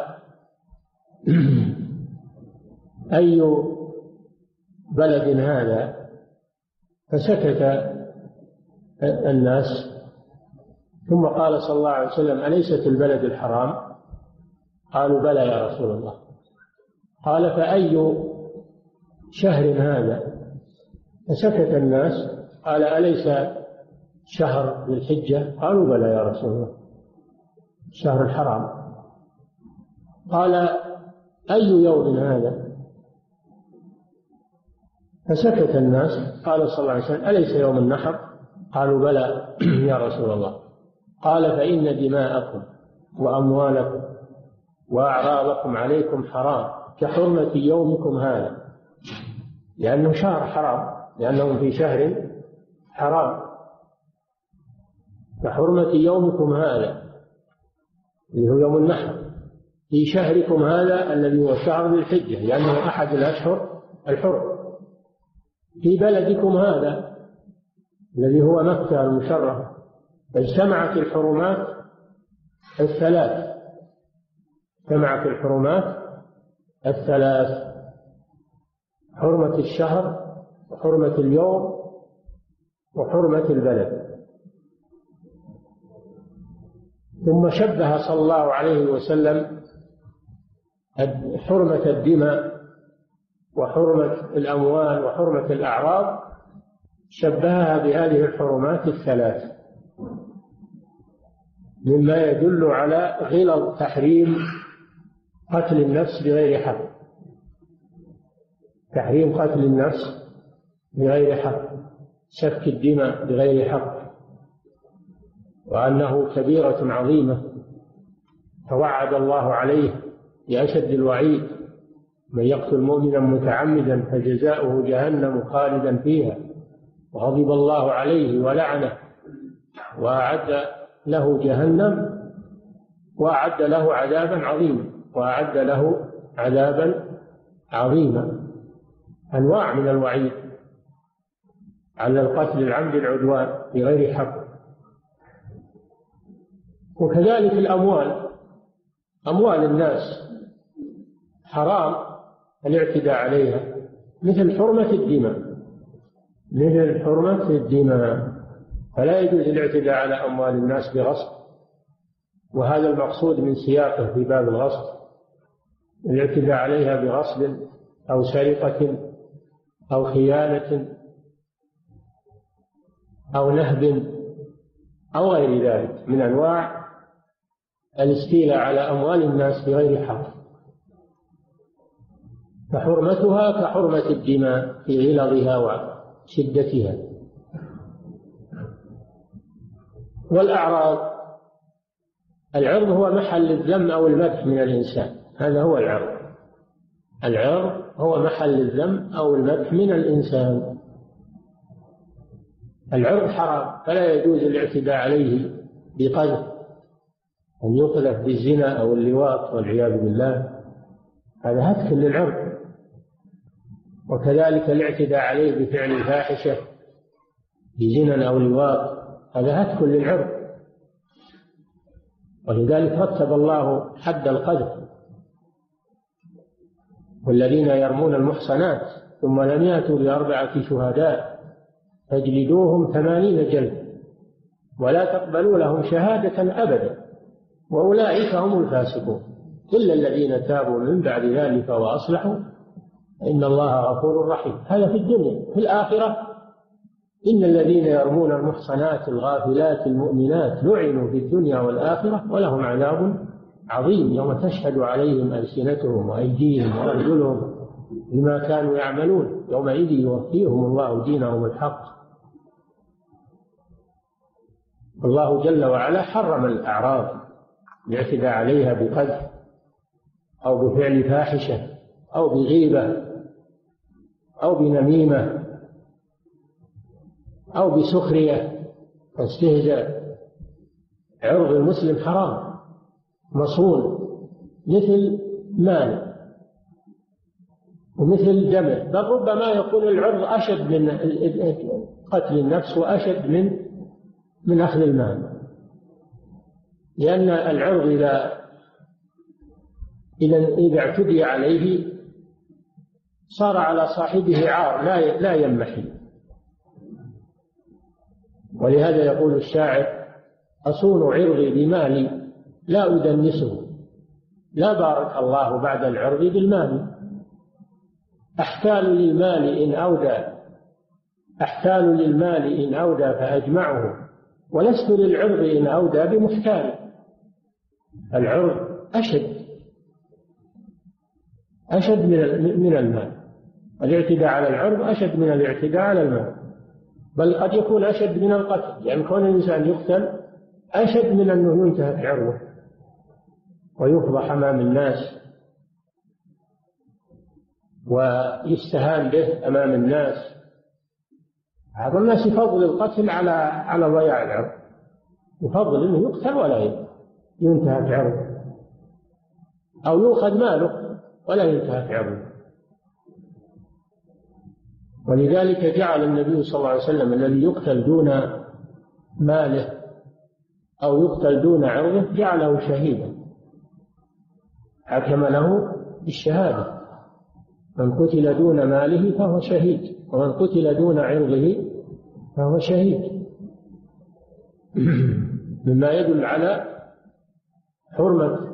أي بلد هذا؟ فسكت الناس، ثم قال صلى الله عليه وسلم: أليست البلد الحرام؟ قالوا: بلى يا رسول الله. قال: فأي شهر هذا؟ فسكت الناس. قال: أليس شهر ذي الحجة؟ قالوا: بلى يا رسول الله، شهر الحرام. قال: أي يوم هذا؟ فسكت الناس. قال صلى الله عليه وسلم: أليس يوم النحر؟ قالوا: بلى يا رسول الله. قال: فإن دماءكم وأموالكم وأعراضكم عليكم حرام كحرمة يومكم هذا، لأنه شهر حرام، لأنهم في شهر حرام، كحرمة يومكم هذا اللي هو يوم النحر في شهركم هذا الذي هو شهر ذي الحجة، لأنه أحد الأشهر الحرم، في بلدكم هذا الذي هو مكة المشرفة. فاجتمعت الحرمات الثلاث اجتمعت الحرمات الثلاث حرمة الشهر وحرمة اليوم وحرمة البلد. ثم شبه صلى الله عليه وسلم حرمة الدماء وحرمة الأموال وحرمة الأعراض، شبهها بهذه الحرمات الثلاث، مما يدل على غلظ تحريم قتل النفس بغير حق، تحريم قتل النفس بغير حق، سفك الدماء بغير حق، وأنه كبيرة عظيمة توعد الله عليه بأشد الوعيد: من يقتل مؤمنا متعمدا فجزاؤه جهنم خالدا فيها وغضب الله عليه ولعنه وأعد له جهنم وأعد له عذابا عظيما وأعد له عذابا عظيما. أنواع من الوعيد على القتل العمد العدوان بغير حق. وكذلك الأموال، أموال الناس حرام الاعتداء عليها، مثل حرمة الدماء مثل حرمة الدماء فلا يجوز الاعتداء على أموال الناس بغصب، وهذا المقصود من سياقه في باب الغصب، الاعتداء عليها بغصب أو سرقة أو خيانة أو نهب أو غير ذلك من أنواع الاستيلاء على أموال الناس بغير حق، فحرمتها كحرمة الدماء في غلظها وشدتها. والأعراض، العرض هو محل الذم أو المدح من الإنسان، هذا هو العرض. العرض هو محل الذم أو المدح من الإنسان. العرض حرام فلا يجوز الاعتداء عليه بقذف، أن يقذف بالزنا أو اللواط والعياذ بالله، هذا هتك للعرض. وكذلك الاعتداء عليه بفعل الفاحشة بزنا أو لواط، هذا هتك للعرض. ولذلك رتب الله حد القذف: والذين يرمون المحصنات ثم لم يأتوا بأربعة شهداء فاجلدوهم ثمانين جلدة ولا تقبلوا لهم شهادة أبدا وأولئك هم الفاسقون إلا الذين تابوا من بعد ذلك وأصلحوا إن الله غفور رحيم. هذا في الدنيا. في الآخرة: إن الذين يرمون المحصنات الغافلات المؤمنات لعنوا في الدنيا والآخرة ولهم عذاب عظيم يوم تشهد عليهم ألسنتهم وأيديهم وأرجلهم بما كانوا يعملون يومئذ يوفيهم الله دينهم الحق. الله جل وعلا حرم الأعراض الاعتداء عليها بقذف أو بفعل فاحشة أو بغيبة أو بنميمة أو بسخرية واستهزاء. عرض المسلم حرام مصون، مثل مال ومثل دمه، بل ربما يكون العرض أشد من قتل النفس وأشد من من أخذ المال، لأن العرض إذا إذا إذا اعتدي عليه صار على صاحبه عار لا لا ينمحي. ولهذا يقول الشاعر: أصون عرضي بمالي لا أدنسه، لا بارك الله بعد العرض بالمال. أحتال للمال إن أودى أحتال للمال إن أودى فأجمعه ولست للعرض إن أودى بمحتال. العرض أشد أشد من من المال. الاعتداء على العرض أشد من الاعتداء على المال، بل قد يكون أشد من القتل، لأن يعني كون الإنسان يقتل أشد من أنه ينتهك عرضه ويفضح أمام الناس ويستهان به أمام الناس. بعض الناس يفضل القتل على على ضياع العرض، يفضل أنه يقتل ولا ينتهك عرضه، أو يؤخذ ماله ولا ينتهك عرضه. ولذلك جعل النبي صلى الله عليه وسلم الذي يقتل دون ماله أو يقتل دون عرضه جعله شهيدا، حكم له بالشهادة: من قتل دون ماله فهو شهيد، ومن قتل دون عرضه فهو شهيد. مما يدل على حرمة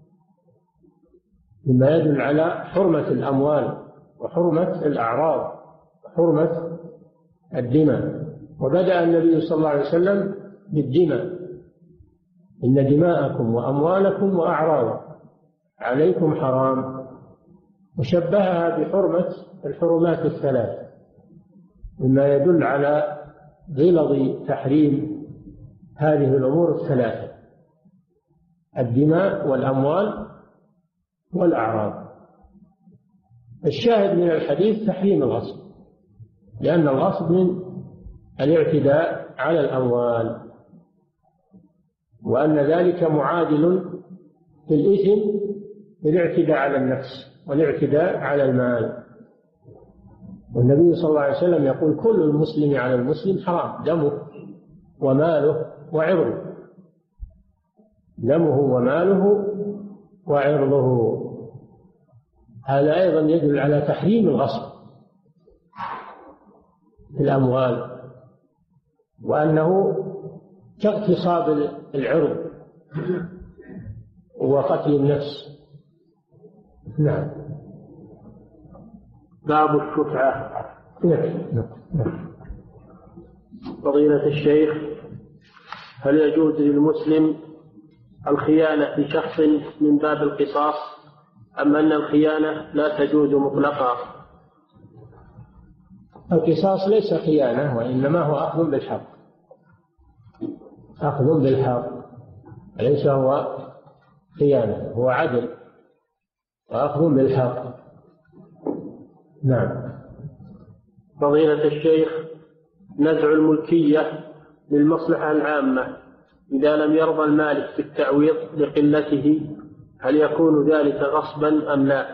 مما يدل على حرمة الأموال وحرمة الأعراض وحرمة الدماء. وبدأ النبي صلى الله عليه وسلم بالدماء: إن دماءكم وأموالكم وأعراضكم عليكم حرام، وشبهها بحرمة الحرمات الثلاث، مما يدل على غلظ تحريم هذه الأمور الثلاثة: الدماء والأموال والأعراض. الشاهد من الحديث تحريم الغصب، لأن الغصب من الاعتداء على الأموال، وأن ذلك معادل في الإثم بالاعتداء على النفس والاعتداء على المال. والنبي صلى الله عليه وسلم يقول: كل المسلم على المسلم حرام، دمه وماله وعرضه، دمه وماله وعرضه. هذا أيضا يدل على تحريم الغصب في الأموال، وأنه كاغتصاب العرض وقتل النفس. نعم. باب الشفعة. فضيلة الشيخ، هل يجوز للمسلم الخيانة في شخص من باب القصاص، أم أن الخيانة لا تجوز مطلقا؟ القصاص ليس خيانة، وإنما هو أخذ بالحق، أخذ بالحق، ليس هو خيانة، هو عدل وأخذ بالحق. نعم. فضيلة الشيخ، نزع الملكية للمصلحة العامة إذا لم يرضى المالك بالتعويض لقلته، هل يكون ذلك غصبا أم لا؟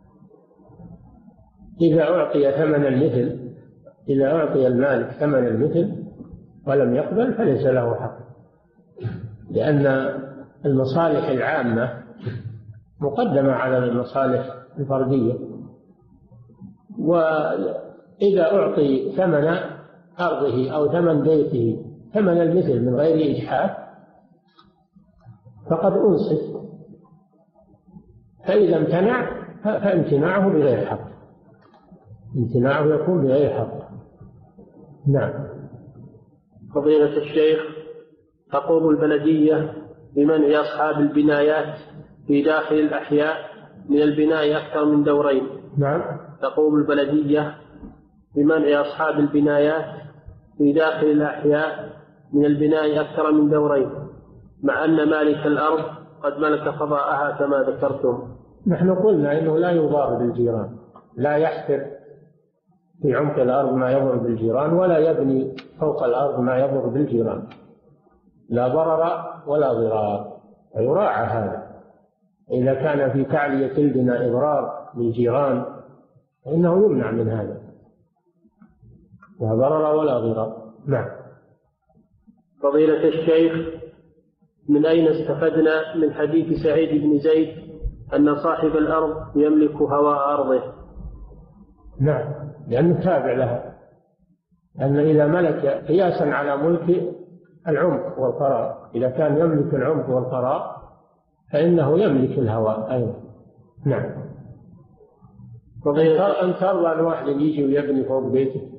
إذا أعطي ثمن المثل، إذا أعطي المالك ثمن المثل ولم يقبل فليس له حق، لأن المصالح العامة مقدمة على المصالح الفردية. وإذا أعطي ثمن أرضه أو ثمن بيته ثمن المثل من غير إجحاف فقد أنصف، فإذا امتنع فامتناعه بغير حق، امتناعه يكون بغير حق. نعم. فضيلة الشيخ، تقوم البلدية بمنع أصحاب البنايات في داخل الأحياء من البناء أكثر من دورين. نعم. تقوم البلدية بمنع أصحاب البنايات في داخل الأحياء من البناء أكثر من دورين، مع أن مالك الأرض قد ملك فضاءها كما ذكرتم. نحن قلنا إنه لا يضار بالجيران، لا يحفر في عمق الأرض ما يضر بالجيران، ولا يبني فوق الأرض ما يضر بالجيران، لا ضرر ولا ضرار، فيراعى هذا. إذا كان في تعلية البناء إضرار للجيران فإنه يمنع من هذا، لا ضرر ولا ضرار. نعم. فضيلة الشيخ، من أين استفدنا من حديث سعيد بن زيد أن صاحب الأرض يملك هواء أرضه؟ نعم، لأنه تابع لها، أن إذا ملك قياسا على ملك العمق والقرار، إذا كان يملك العمق والقرار فإنه يملك الهواء أيضا. نعم. أن ترضى أن واحد يجي ويبني فوق بيته؟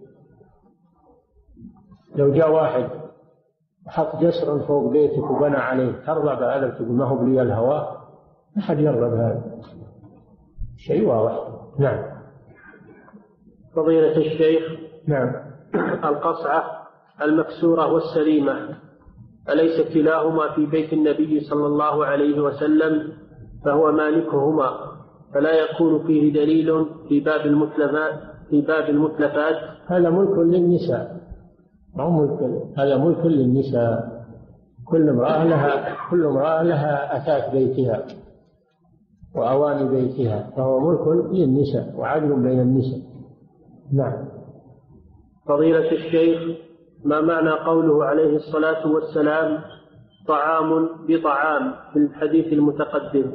لو جاء واحد حط جسر فوق بيتك وبنى عليه، ترضى بهذا؟ تقول ما هو لي الهواء؟ ما حد يرضى بهذا، شيء واضح. نعم. فضيلة الشيخ، نعم. القصعة المكسورة والسليمة أليس كلاهما في بيت النبي صلى الله عليه وسلم فهو مالكهما، فلا يكون فيه دليل في باب المتلفات في باب المتلفات؟ هذا ملك للنساء، أو ملك، هذا ملك للنساء. كل امرأة لها كل امرأة لها أثاث بيتها وأواني بيتها، فهو ملك للنساء وعدل بين النساء. نعم. فضيلة الشيخ، ما معنى قوله عليه الصلاة والسلام طعام بطعام في الحديث المتقدم؟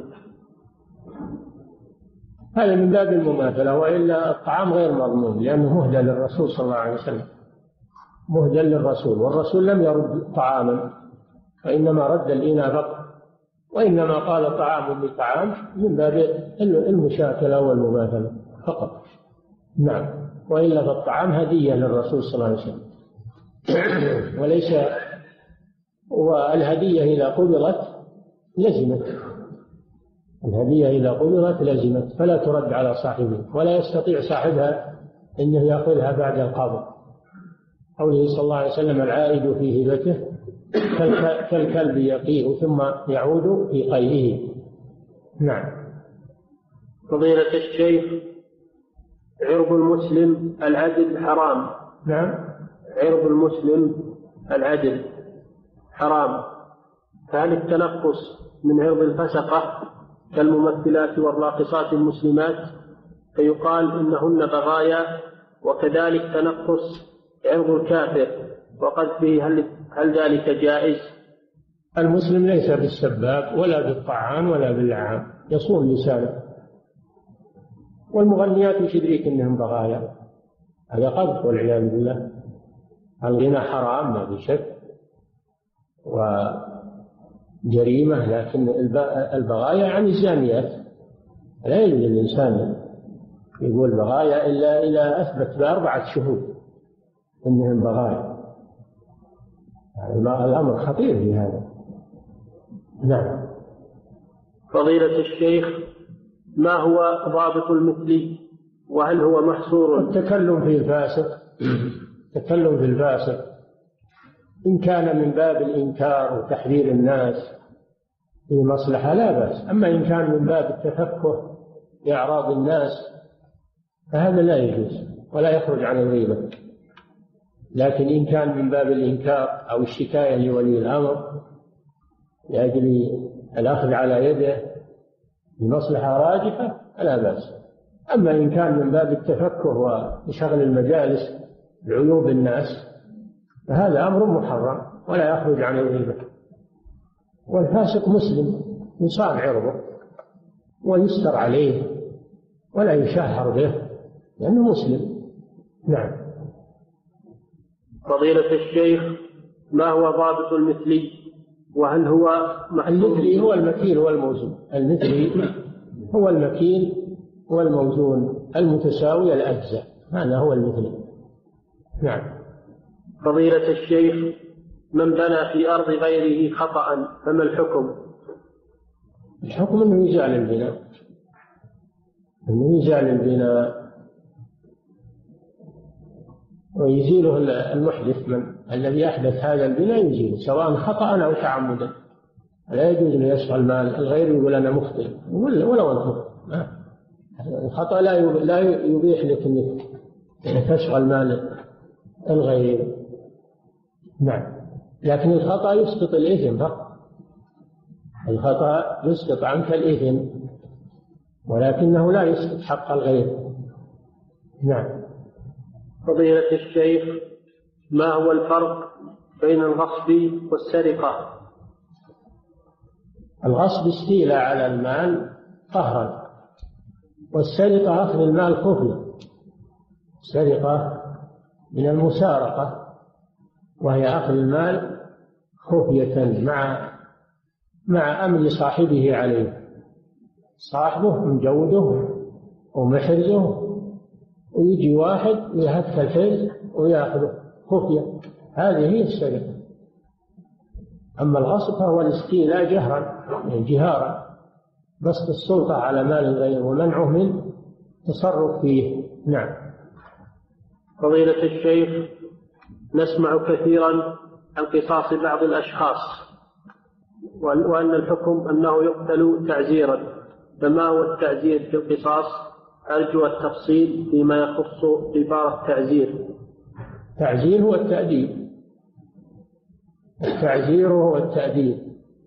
هذا من باب المماثلة، وإلا الطعام غير مضمون، لأنه مهدى للرسول صلى الله عليه وسلم، مهدى للرسول، والرسول لم يرد طعاما، وإنما رد الإناء فقط، وإنما قال طعام بطعام من باب المشاكلة والمماثلة فقط. نعم. وإلا فالطعام هدية للرسول صلى الله عليه وسلم وليس، والهدية إذا قبلت لزمت، الهدية إذا قبلت لزمت، فلا ترد على صاحبها، ولا يستطيع صاحبها أنه يأخذها بعد القبض. قوله صلى الله عليه وسلم العائد في هبته كالكلب يقيء ثم يعود في قيئه. نعم. فضيلة الشيخ، عرض المسلم العدل حرام. نعم. عرض المسلم العدل حرام، فهل التنقص من عرض الفسقة كالممثلات والراقصات المسلمات فيقال إنهن بغايا، وكذلك تنقص عرض الكافر وقذفه، هل, هل ذلك جائز؟ المسلم ليس بالسباب ولا بالطعان ولا باللعان، يصون لسانه. والمغنيات وش يدريك انهم بغايا؟ هذا قذف والعياذ بالله. الغنى حرام ما في شك وجريمة، لكن البغايا يعني الزانيات. لا يجوز الإنسان يقول بغايا إلا إذا أثبت بأربعة شهود إنهم بغايا. الأمر خطير في هذا. نعم. فضيلة الشيخ، ما هو ضابط المثلي وهل هو محصور؟ التكلم في الفاسق. التكلم في الفاسق إن كان من باب الإنكار وتحذير الناس في مصلحة لا بأس، أما إن كان من باب التفكه لأعراض الناس فهذا لا يجوز ولا يخرج عن الغيبة. لكن إن كان من باب الإنكار أو الشكاية لولي الأمر لأجل الأخذ على يده بمصلحة راجحة فلا بأس. أما إن كان من باب التفكه وشغل المجالس بعيوب الناس فهذا أمر محرم ولا يخرج عن الغيبة. والفاسق مسلم يصان عرضه ويستر عليه ولا يشهر به لأنه مسلم. نعم. فضيلة الشيخ، ما هو ضابط المثلي وهل هو المثلي؟ هو المكيل والموزون. المثلي هو المكيل والموزون المتساوي الأجزاء، هذا هو المثلي. نعم. فضيلة الشيخ، من بنى في أرض غيره خطأ فما الحكم؟ الحكم أنه يزال البناء، أنه يزال البناء ويزيله المحدث، من الذي أحدث هذا البناء يزيله سواء خطأ أو تعمدا. لا يجوز أن يشغل مال الغير يقول أنا مخطئ ولو أنت مخطئ. الخطأ لا يبيح لك أنك تشغل مال الغير. نعم. لكن الخطأ يسقط الإثم فقط. الخطأ يسقط عنك الإثم ولكنه لا يسقط حق الغير. نعم. فضيلة الشيخ، ما هو الفرق بين الغصب والسرقة؟ الغصب استيلاء على المال قهرا، والسرقة أخذ المال خفية. السرقة من المسارقة وهي أخذ المال خفية مع مع أمن صاحبه عليه. صاحبه مجوده ومحرزه ويجي واحد ويهتك الحرز ويأخذه خفية، هذه هي السرقة. أما الغصب فهو الاستيلاء جهرا جهارا، بسط السلطة على مال الغير ومنعه من تصرف فيه. نعم. فضيلة الشيخ، نسمع كثيرا عن قصاص بعض الأشخاص وأن الحكم أنه يقتل تعزيرا، فما هو التعزير في القصاص؟ أرجو التفصيل فيما يخص عبارة التعزير. التعزير هو التأديب. التعزير هو التأديب،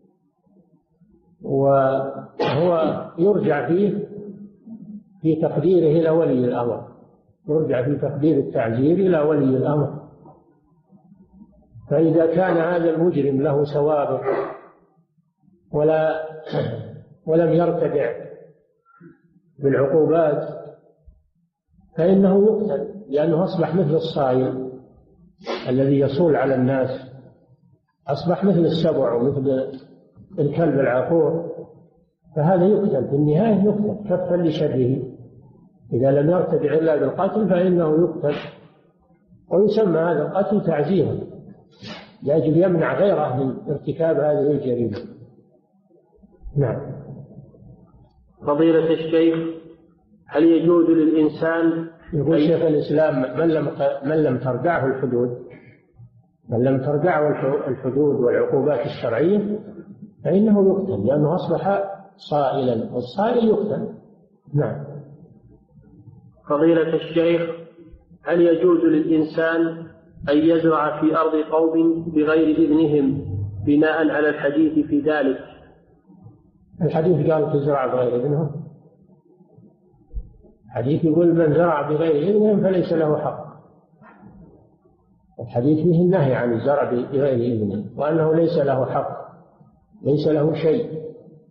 وهو يرجع فيه في تقديره إلى ولي الأمر. يرجع في تقدير التعزير إلى ولي الأمر. فإذا كان هذا المجرم له سوابق ولا ولم يرتدع بالعقوبات فإنه يقتل، لأنه أصبح مثل الصائل الذي يصول على الناس، أصبح مثل السبع ومثل الكلب العقور، فهذا يقتل في النهاية، يقتل كفا لشره. إذا لم يرتدع إلا بالقتل فإنه يقتل، ويسمى هذا القتل تعزيرا لأجل يمنع غيره من ارتكاب هذه الجريمة. نعم. فضيلة الشيخ، هل يجوز للإنسان، يقول شيخ الإسلام، من لم من لم تردعه الحدود من لم تردعه الحدود والعقوبات الشرعية فإنه يقتل، لأنه أصبح صائلا، والصائل يقتل. نعم. فضيلة الشيخ، هل يجوز للإنسان أن يزرع في أرض قوم بغير إذنهم بناء على الحديث في ذلك؟ الحديث قال تزرع بغير إذنهم؟ الحديث يقول من زرع بغير إذنهم فليس له حق. الحديث فيه النهي عن الزرع بغير إذنه وأنه ليس له حق، ليس له شيء.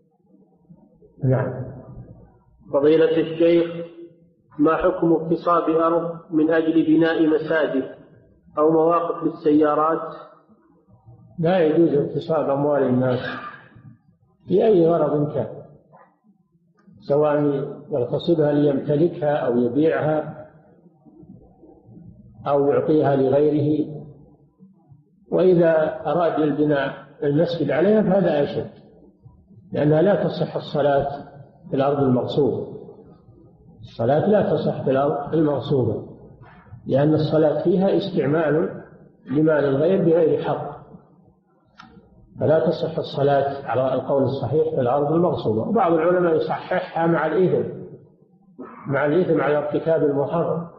نعم. فضيلة الشيخ، ما حكم اغتصاب أرض من أجل بناء مساجد أو مواقف للسيارات؟ لا يجوز اغتصاب أموال الناس لأي غرض كان، سواء يغتصبها ليمتلكها أو يبيعها أو يعطيها لغيره. وإذا أراد البناء المسجد عليها فهذا أشد، لأنها لا تصح الصلاة في الأرض المغصوبة. الصلاة لا تصح في الأرض المغصوبة، لأن الصلاة فيها استعمال لمال الغير بغير حق، فلا تصح الصلاة على القول الصحيح في الأرض المغصوبة. وبعض العلماء يصححها مع الإثم، مع الإثم على ارتكاب المحرم.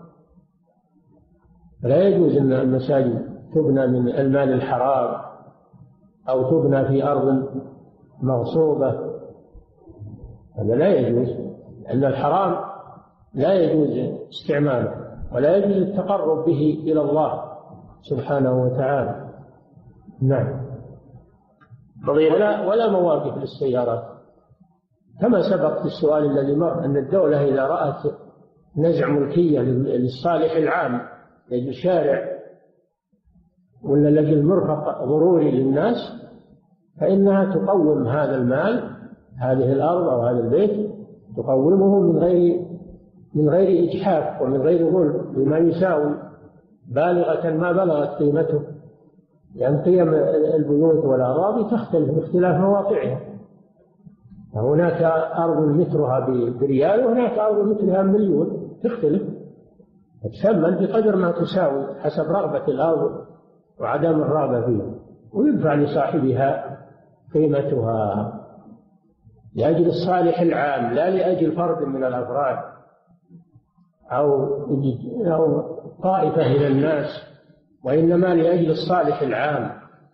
لا يجوز أن المساجد تبنى من المال الحرام أو تبنى في أرض مغصوبة، هذا لا يجوز، لأن الحرام لا يجوز استعماله ولا يجوز التقرب به إلى الله سبحانه وتعالى. نعم. ولا, ولا مواقف للسيارات، كما سبق في السؤال الذي مر أن الدولة إذا رأت نزع ملكية للصالح العام لأجل شارع ولا لأجل مرفق ضروري للناس فإنها تقوم هذا المال، هذه الأرض أو هذا البيت، تقومه من غير من غير إجحاف ومن غير ظلم بما يساوي بالغة ما بلغت قيمته، لأن قيم البيوت والأراضي تختلف باختلاف مواقعها. هناك أرض مثلها بريال وهناك أرض مثلها مليون، تختلف، تثمن بقدر ما تساوي حسب رغبة الأرض وعدم الرغبة فيها، ويدفع لصاحبها قيمتها لأجل الصالح العام لا لأجل فرد من الأفراد أو أو طائفة من الناس، وإنما لأجل الصالح العام.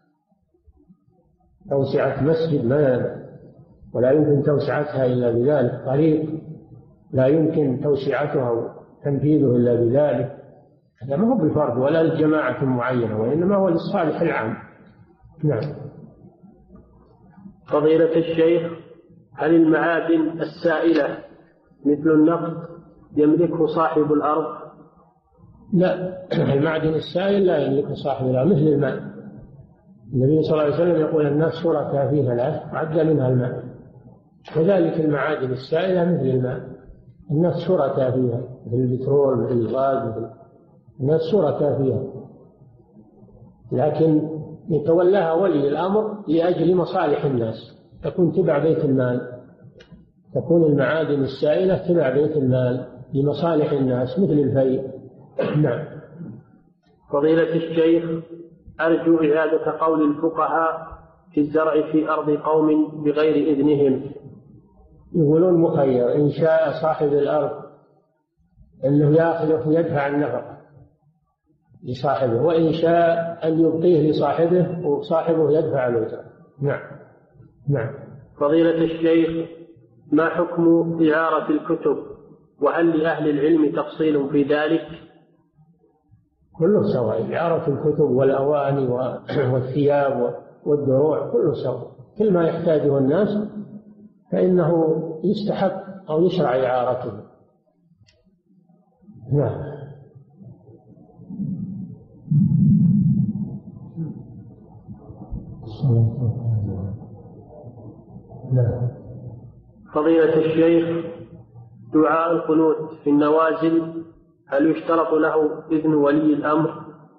توسعة مسجد ما ولا يمكن توسعتها إلا بذلك، طريق لا يمكن توسعتها وتنفيذه إلا بذلك، هذا ما هو بالفرد ولا لجماعة معينة، وإنما هو للصالح العام. نعم. فضيلة الشيخ، هل المعادن السائلة مثل النفط يملكه صاحب الأرض؟ لا، المعدن السائل لا يملكه صاحب الأرض، مثل الماء. النبي صلى الله عليه وسلم يقول الناس شركاء في ثلاث وعد منها الماء، كذلك المعادن السائلة مثل الماء، الناس شركاء فيها، مثل البترول مثل الغاز مثل الناس شركاء فيها، لكن يتولاها ولي الأمر لأجل مصالح الناس، تكون تبع بيت المال، تكون المعادن السائلة تبع بيت المال لمصالح الناس مثل الفيء. نعم. فضيلة الشيخ، أرجو إعادة قول الفقهاء في الزرع في أرض قوم بغير إذنهم. يقولون مخير، إن شاء صاحب الأرض أنه يأخذه ويدفع النفقة لصاحبه، وإن شاء أن يبقيه لصاحبه وصاحبه يدفع الأجرة. نعم. نعم. فضيلة الشيخ، ما حكم إعارة الكتب، وهل لأهل العلم تفصيل في ذلك؟ كله سواء، إعارة الكتب والأواني والثياب والدروع كله سواء، كل ما يحتاجه الناس فإنه يستحق أو يشرع إعارته. نعم. نعم. فضيلة الشيخ، دعاء القنوت في النوازل هل يشترط له إذن ولي الأمر؟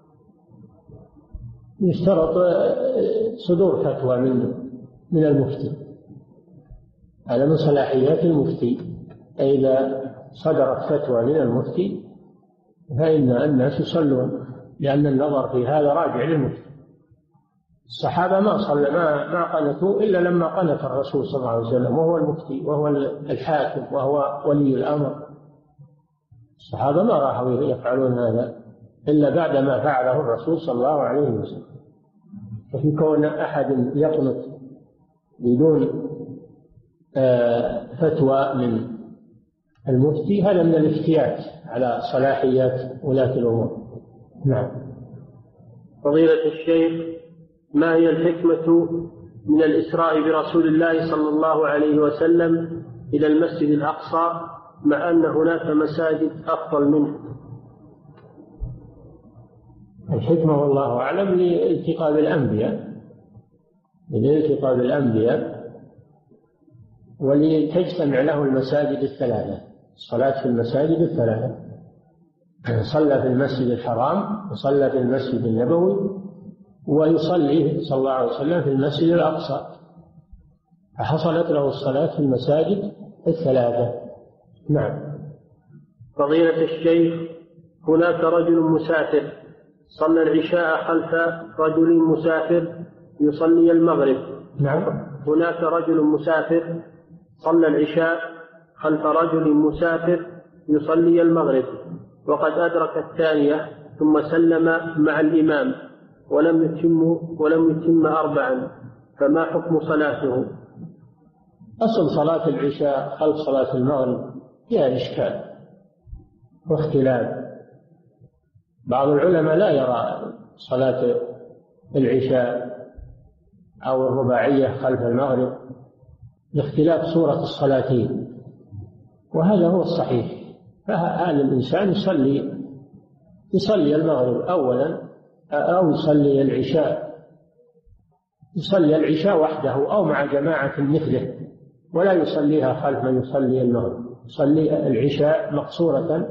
يشترط صدور فتوى من من المفتي، هذا من صلاحيات المفتي. إذا صدرت فتوى من المفتي فإن الناس يصلون، لأن النظر في هذا راجع للمفتي. الصحابة ما صلى ما ما قنتوا إلا لما قنت الرسول صلى الله عليه وسلم، وهو المفتي وهو الحاكم وهو ولي الأمر. الصحابة ما راحوا يفعلون هذا إلا بعد ما فعله الرسول صلى الله عليه وسلم. وفي كون أحد يقنط بدون فتوى من المفتي هذا من الافتيات على صلاحيات ولاة الأمور. نعم. فضيلة الشيخ، ما هي الحكمة من الإسراء برسول الله صلى الله عليه وسلم إلى المسجد الأقصى مع أن هناك مساجد أفضل منه؟ الحكمة والله أعلم لالتقاء بالأنبياء لالتقاء بالأنبياء ولتجتمع له المساجد الثلاثة، الصلاة في المساجد الثلاثة، صلى في المسجد الحرام وصلى في المسجد النبوي ويصلي صلى الله عليه وسلم في المسجد الأقصى، فحصلت له الصلاة في المساجد الثلاثة. نعم. فضيلة الشيخ، هناك رجل مسافر صلى العشاء خلف رجل مسافر يصلي المغرب. نعم. هناك رجل مسافر صلى العشاء خلف رجل مسافر يصلي المغرب وقد أدرك الثانية ثم سلم مع الإمام ولم يتم ولم يتم أربعا، فما حكم صلاته؟ أصل صلاة العشاء خلف صلاة المغرب فيها إشكال واختلاف. بعض العلماء لا يرى صلاة العشاء أو الرباعية خلف المغرب لاختلاف صورة الصلاتين، وهذا هو الصحيح. فهذا الإنسان يصلي يصلي المغرب أولا أو يصلي العشاء يصلي العشاء وحده أو مع جماعة مثله، ولا يصليها خلف من يصلي المغرب. يصلي العشاء مقصورة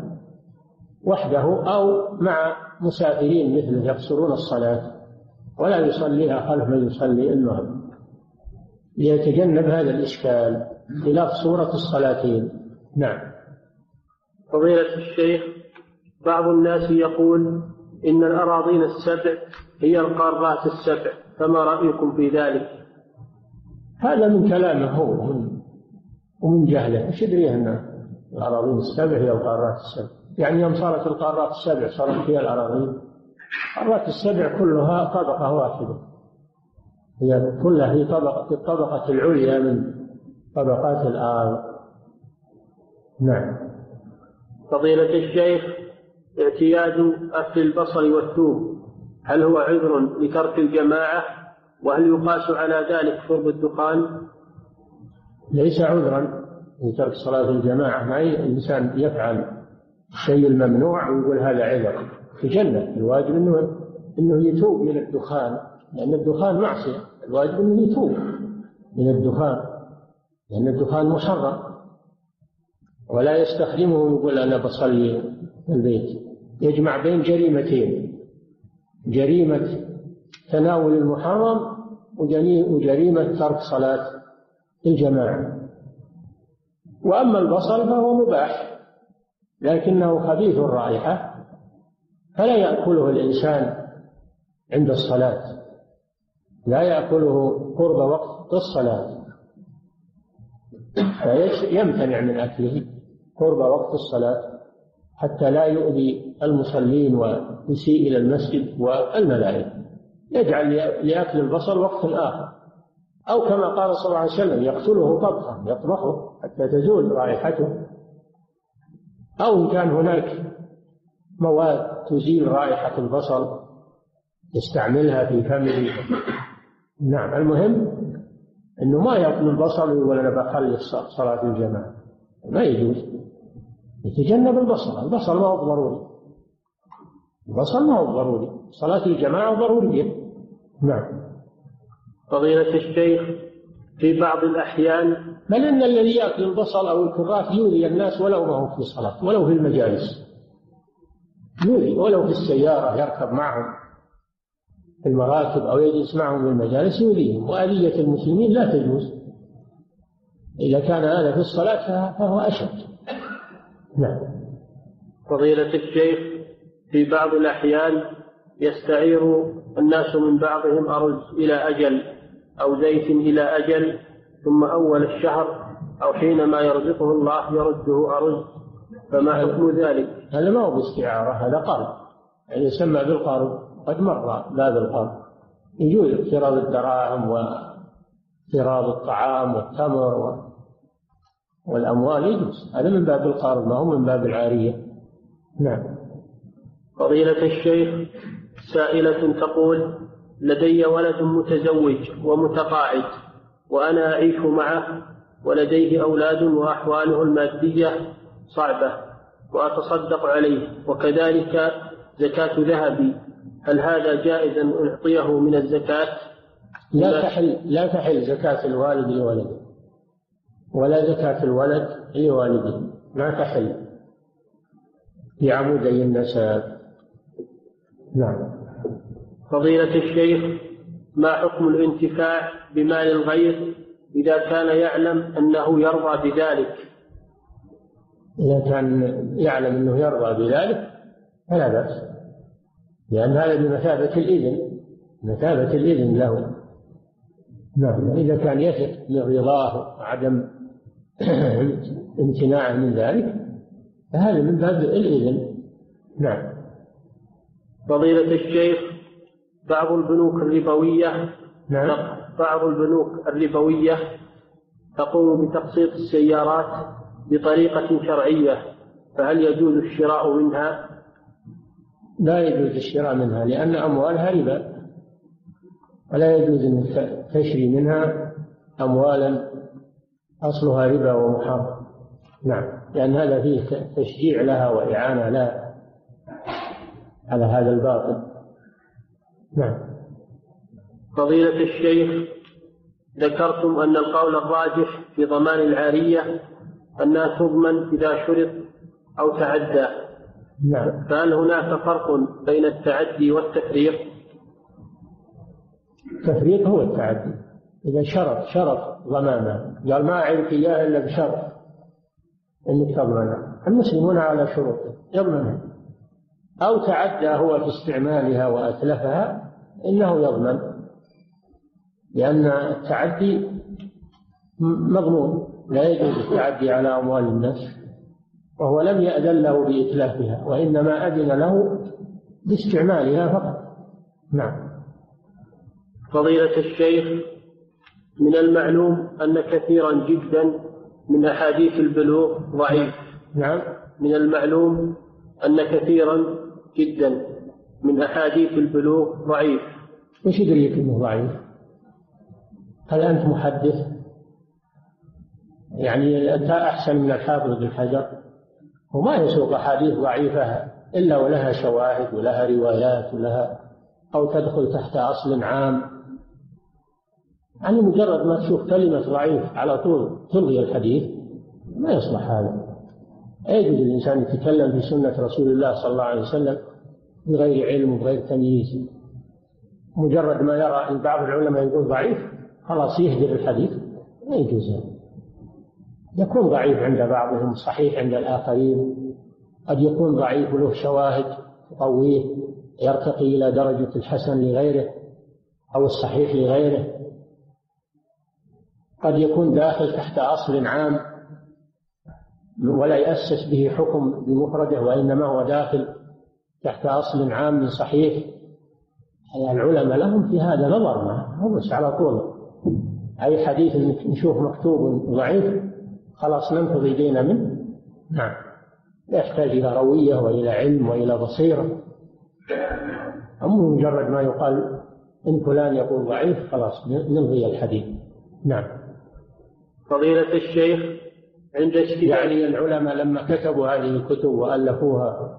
وحده أو مع مسافرين مثله يقصرون الصلاة، ولا يصليها خلف من يصلي المغرب ليتجنب هذا الإشكال خلاف صورة الصلاتين. نعم. فضيلة الشيخ، بعض الناس يقول إن الأراضين السبع هي القارات السبع، فما رأيكم في ذلك؟ هذا من كلامه هو ومن جهله. ايش يدري أن الأراضين السبع هي القارات السبع؟ يعني يوم صارت القارات السبع صارت فيها الأراضين؟ القارات السبع كلها طبقة واحدة، هي كلها هي طبقة الطبقة العليا من طبقات الأرض. نعم. فضيلة الشيخ، اعتياد أكل البصل والثوم هل هو عذر لترك الجماعة؟ وهل يقاس على ذلك شرب الدخان؟ ليس عذرا لترك صلاة الجماعة. ما الإنسان يفعل الشيء الممنوع ويقول هذا عذر، تجنب. الواجب إنه إنه يتوب من الدخان، لأن الدخان معصية. الواجب إنه يتوب من الدخان لأن الدخان محرم، ولا يستخدمه ويقول أنا بصلي في البيت. يجمع بين جريمتين: جريمة تناول المحرم وجريمة ترك صلاة الجماعة. وأما البصل فهو مباح لكنه خبيث الرائحة، فلا يأكله الإنسان عند الصلاة، لا يأكله قرب وقت الصلاة، فيمتنع من أكله قرب وقت الصلاة حتى لا يؤذي المصلين ويسيء إلى المسجد والملائكة. يجعل لأكل البصل وقت آخر، أو كما قال صلى الله عليه وسلم يقتله طبخا يطبخه حتى تزول رائحته، أو إن كان هناك مواد تزيل رائحة البصل يستعملها في فمه. نعم. المهم أنه ما يأكل البصل ويقول أنا بخلي صلاة الجماعة، ما يجوز. يتجنب البصل. البصل ما هو ضروري، البصل ما هو ضروري، صلاة الجماعة ضرورية. نعم. فضيلة الشيخ، في بعض الأحيان بل إن الذي يأكل البصل أو الكراث يؤذي الناس ولو ما هو في الصلاة، ولو في المجالس يؤذي، ولو في السيارة يركب معهم في المراكب أو يجلس معهم في المجالس يؤذيهم. وأذية المسلمين لا تجوز. إذا كان هذا في الصلاة فهو أشد. نعم. فضيلة الشيخ، في بعض الأحيان يستعير الناس من بعضهم أرز إلى أجل أو زيت إلى أجل، ثم أول الشهر أو حينما يرزقه الله يرده أرز، فما حكم ذلك؟ هذا ما هو باستعارة، هذا قرض. يعني يسمى بالقرض، قد مر باب القرض، يجوز اقتراض الدراهم واقتراض الطعام والتمر والأموال يجوز، هذا من باب القرض ما هو من باب العارية. نعم. فضيلة الشيخ، سائلة تقول: لدي ولد متزوج ومتقاعد وأنا أعيش معه ولديه أولاد وأحواله المادية صعبة وأتصدق عليه وكذلك زكاة ذهبي، هل هذا جائز أن أعطيه من الزكاة؟ لا تحل لا تحل زكاة الوالد لولده ولا زكاة الولد لوالده، ما تحل في عمودي النسب. نعم. فضيلة الشيخ، ما حكم الانتفاع بمال الغير إذا كان يعلم أنه يرضى بذلك؟ إذا كان يعلم أنه يرضى بذلك فلا بأس، لأن هذا بمثابة الإذن، مثابة الإذن له. نعم. إذا كان يثق من رضاه وعدم امتناعه من ذلك فهذا من باب الإذن. نعم. فضيلة الشيخ، بعض البنوك الربوية نعم. بعض البنوك الربوية تقوم بتقسيط السيارات بطريقة شرعية، فهل يجوز الشراء منها؟ لا يجوز الشراء منها لأن أموالها ربا، ولا يجوز أن تشري منها أموالا أصلها ربا ومحرم. نعم. لأن هذا فيه تشجيع لها وإعانة لها على هذا الباطل. نعم. فضيلة الشيخ، ذكرتم أن القول الراجح في ضمان العارية أنها تضمن إذا شرط أو تعدى. نعم. فهل هناك فرق بين التعدي والتفريط؟ التفريط هو التعدي، إذا شرط شرط ضمانها، قال ما أعرف إياه إلا بشرط أنك تضمنها، المسلمون على شروط يضمنها، أو تعدى هو في استعمالها وأتلفها إنه يضمن، لأن التعدي مضمون، لا يجوز التعدي على أموال الناس، وهو لم يأذن له بإتلافها وإنما أذن له باستعمالها فقط. نعم. فضيلة الشيخ، من المعلوم أن كثيرا جدا من أحاديث البلوغ ضعيف. نعم. من المعلوم أن كثيرا جدا من أحاديث البلوغ ضعيف. وش يدريك أنه ضعيف؟ هل أنت محدث؟ يعني أنت أحسن من الحافظ بن حجر، وما يسوق أحاديث ضعيفة إلا ولها شواهد ولها روايات ولها، أو تدخل تحت أصل عام. يعني مجرد ما تشوف كلمة ضعيف على طول تلغي الحديث، ما يصلح هذا. يجوز الإنسان يتكلم في سنة رسول الله صلى الله عليه وسلم بغير علم وبغير تمييز، مجرد ما يرى أن بعض العلماء يقول ضعيف خلاص يهدر الحديث، لا يجوز هذا. يكون ضعيف عند بعضهم، صحيح عند الآخرين، قد يكون ضعيف له شواهد تقويه يرتقي إلى درجة الحسن لغيره أو الصحيح لغيره، قد يكون داخل تحت أصل عام ولا يأسس به حكم بمفرده، وإنما هو داخل تحت أصل عام من صحيح. العلماء لهم في هذا نظر، ما هو بس على طول أي حديث نشوف مكتوب ضعيف خلاص ننفض يدينا منه. نعم. يحتاج إلى روية وإلى علم وإلى بصيرة، أما مجرد ما يقال إن فلان يقول ضعيف خلاص نلغي الحديث. نعم. فضيلة الشيخ، عند يعني العلماء لما كتبوا هذه الكتب وألفوها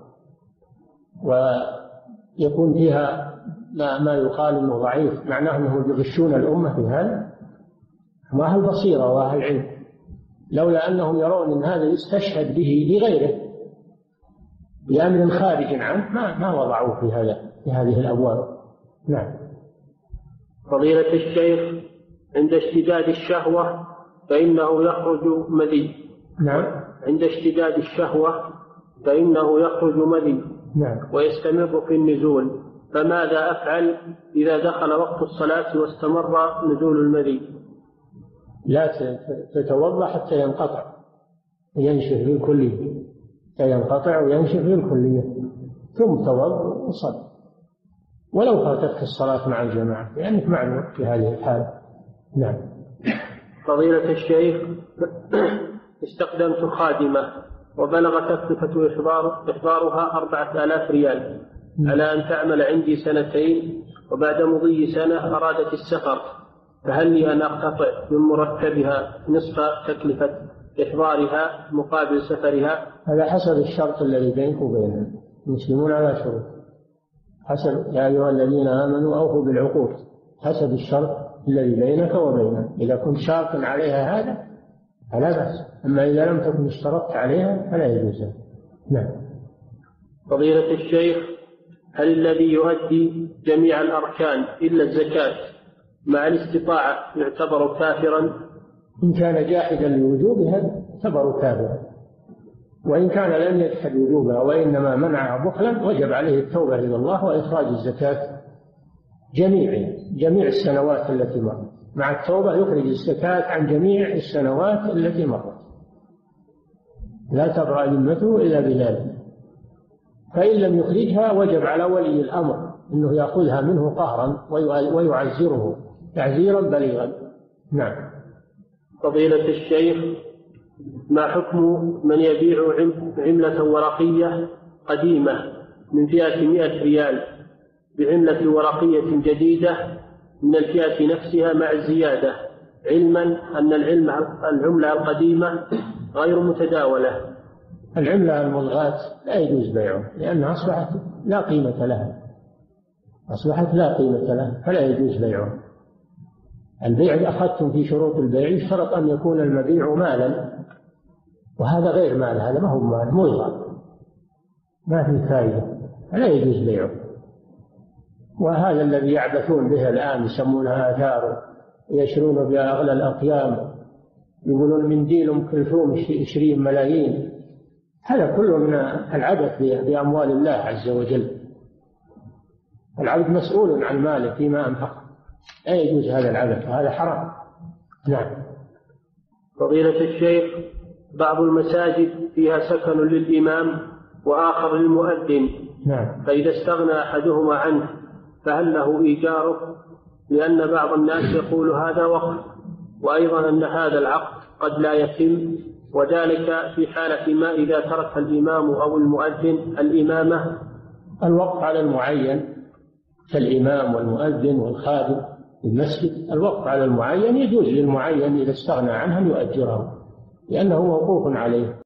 ويكون فيها ما, ما يقال إنه ضعيف، معناه أنهم يغشون الأمة في هذا، ما هي البصيرة وأهل العلم، لولا أنهم يرون أن هذا يستشهد به لغيره بأمر خارج عنه ما ما وضعوه في هذا في هذه الأبواب. نعم. فضيلة الشيخ، عند اشتداد الشهوة فإنه يخرج مذي. نعم. عند اشتداد الشهوة فإنه يخرج مذي. نعم. ويستمر في النزول، فماذا أفعل إذا دخل وقت الصلاة واستمر نزول المذي؟ لا تتوضأ حتى ينقطع وينشف للكلية، حتى ينقطع وينشف للكلية، ثم توضأ وصل، ولو فاتتك الصلاة مع الجماعة لأنك معذور في هذه الحالة. نعم. فضيلة الشيخ، استخدمت خادمة وبلغ تكلفة إحضار إحضارها أربعة آلاف ريال على أن تعمل عندي سنتين، وبعد مضي سنة أرادت السفر، فهل لي أن أقتطع من مرتبها نصف تكلفة إحضارها مقابل سفرها؟ هذا حسب الشرط الذي بينك وبين المسلمون على شروط، حسب يا أيها الذين آمنوا أوفوا بالعقود، حسب الشرط الذي بينك وبينه. إذا كنت شارطا عليها هذا فلا بأس، أما إذا لم تكن اشترطت عليها فلا يجوز. نعم. فضيلة الشيخ، هل الذي يؤدي جميع الأركان إلا الزكاة مع الاستطاعة يعتبر كافرا؟ إن كان جاحدا لوجوبها يعتبر كافرا، وإن كان لم يجحد وجوبها وإنما منعها بخلا وجب عليه التوبة إلى الله وإخراج الزكاة جميع جميع السنوات التي مرت، مع التوبة يخرج الزكاة عن جميع السنوات التي مرت، لا تبرأ ذمته إلا بذلك. فإن لم يخرجها وجب على ولي الأمر أنه يأخذها منه قهرا ويعزره تعزيرا بليغا. نعم. فضيلة الشيخ، ما حكم من يبيع عملة ورقية قديمة من فئة مئة ريال بعملة ورقية جديدة من الفئة نفسها مع الزيادة، علما أن العملة القديمة غير متداولة؟ العملة الملغاة لا يجوز بيعها لأنها أصبحت لا قيمة لها، أصبحت لا قيمة لها فلا يجوز بيعها. البيع أخذتم في شروط البيع يشترط أن يكون المبيع مالا، وهذا غير مال، هذا ما هو مال، ملغى ما في فائدة فلا يجوز بيعه. وهذا الذي يعبثون به الآن يسمونها آثار ويشرون بها أغلى الأقيام، يقولون منديل أم كلثوم عشرين ملايين، هذا كله من العبث بأموال الله عز وجل. العبد مسؤول عن ماله فيما أنفق، لا يجوز هذا العبث، هذا حرام. نعم. فضيلة الشيخ، بعض المساجد فيها سكن للإمام وآخر للمؤذن، نعم. فإذا استغنى أحدهما عنه فهل له إيجاره؟ لأن بعض الناس يقول هذا وقف، وأيضا أن هذا العقد قد لا يتم، وذلك في حالة ما إذا ترك الإمام أو المؤذن الإمامة. الوقف على المعين كالإمام والمؤذن والخادم في المسجد، الوقف على المعين يجوز للمعين إذا استغنى عنه أن يؤجره لأنه موقوف عليه.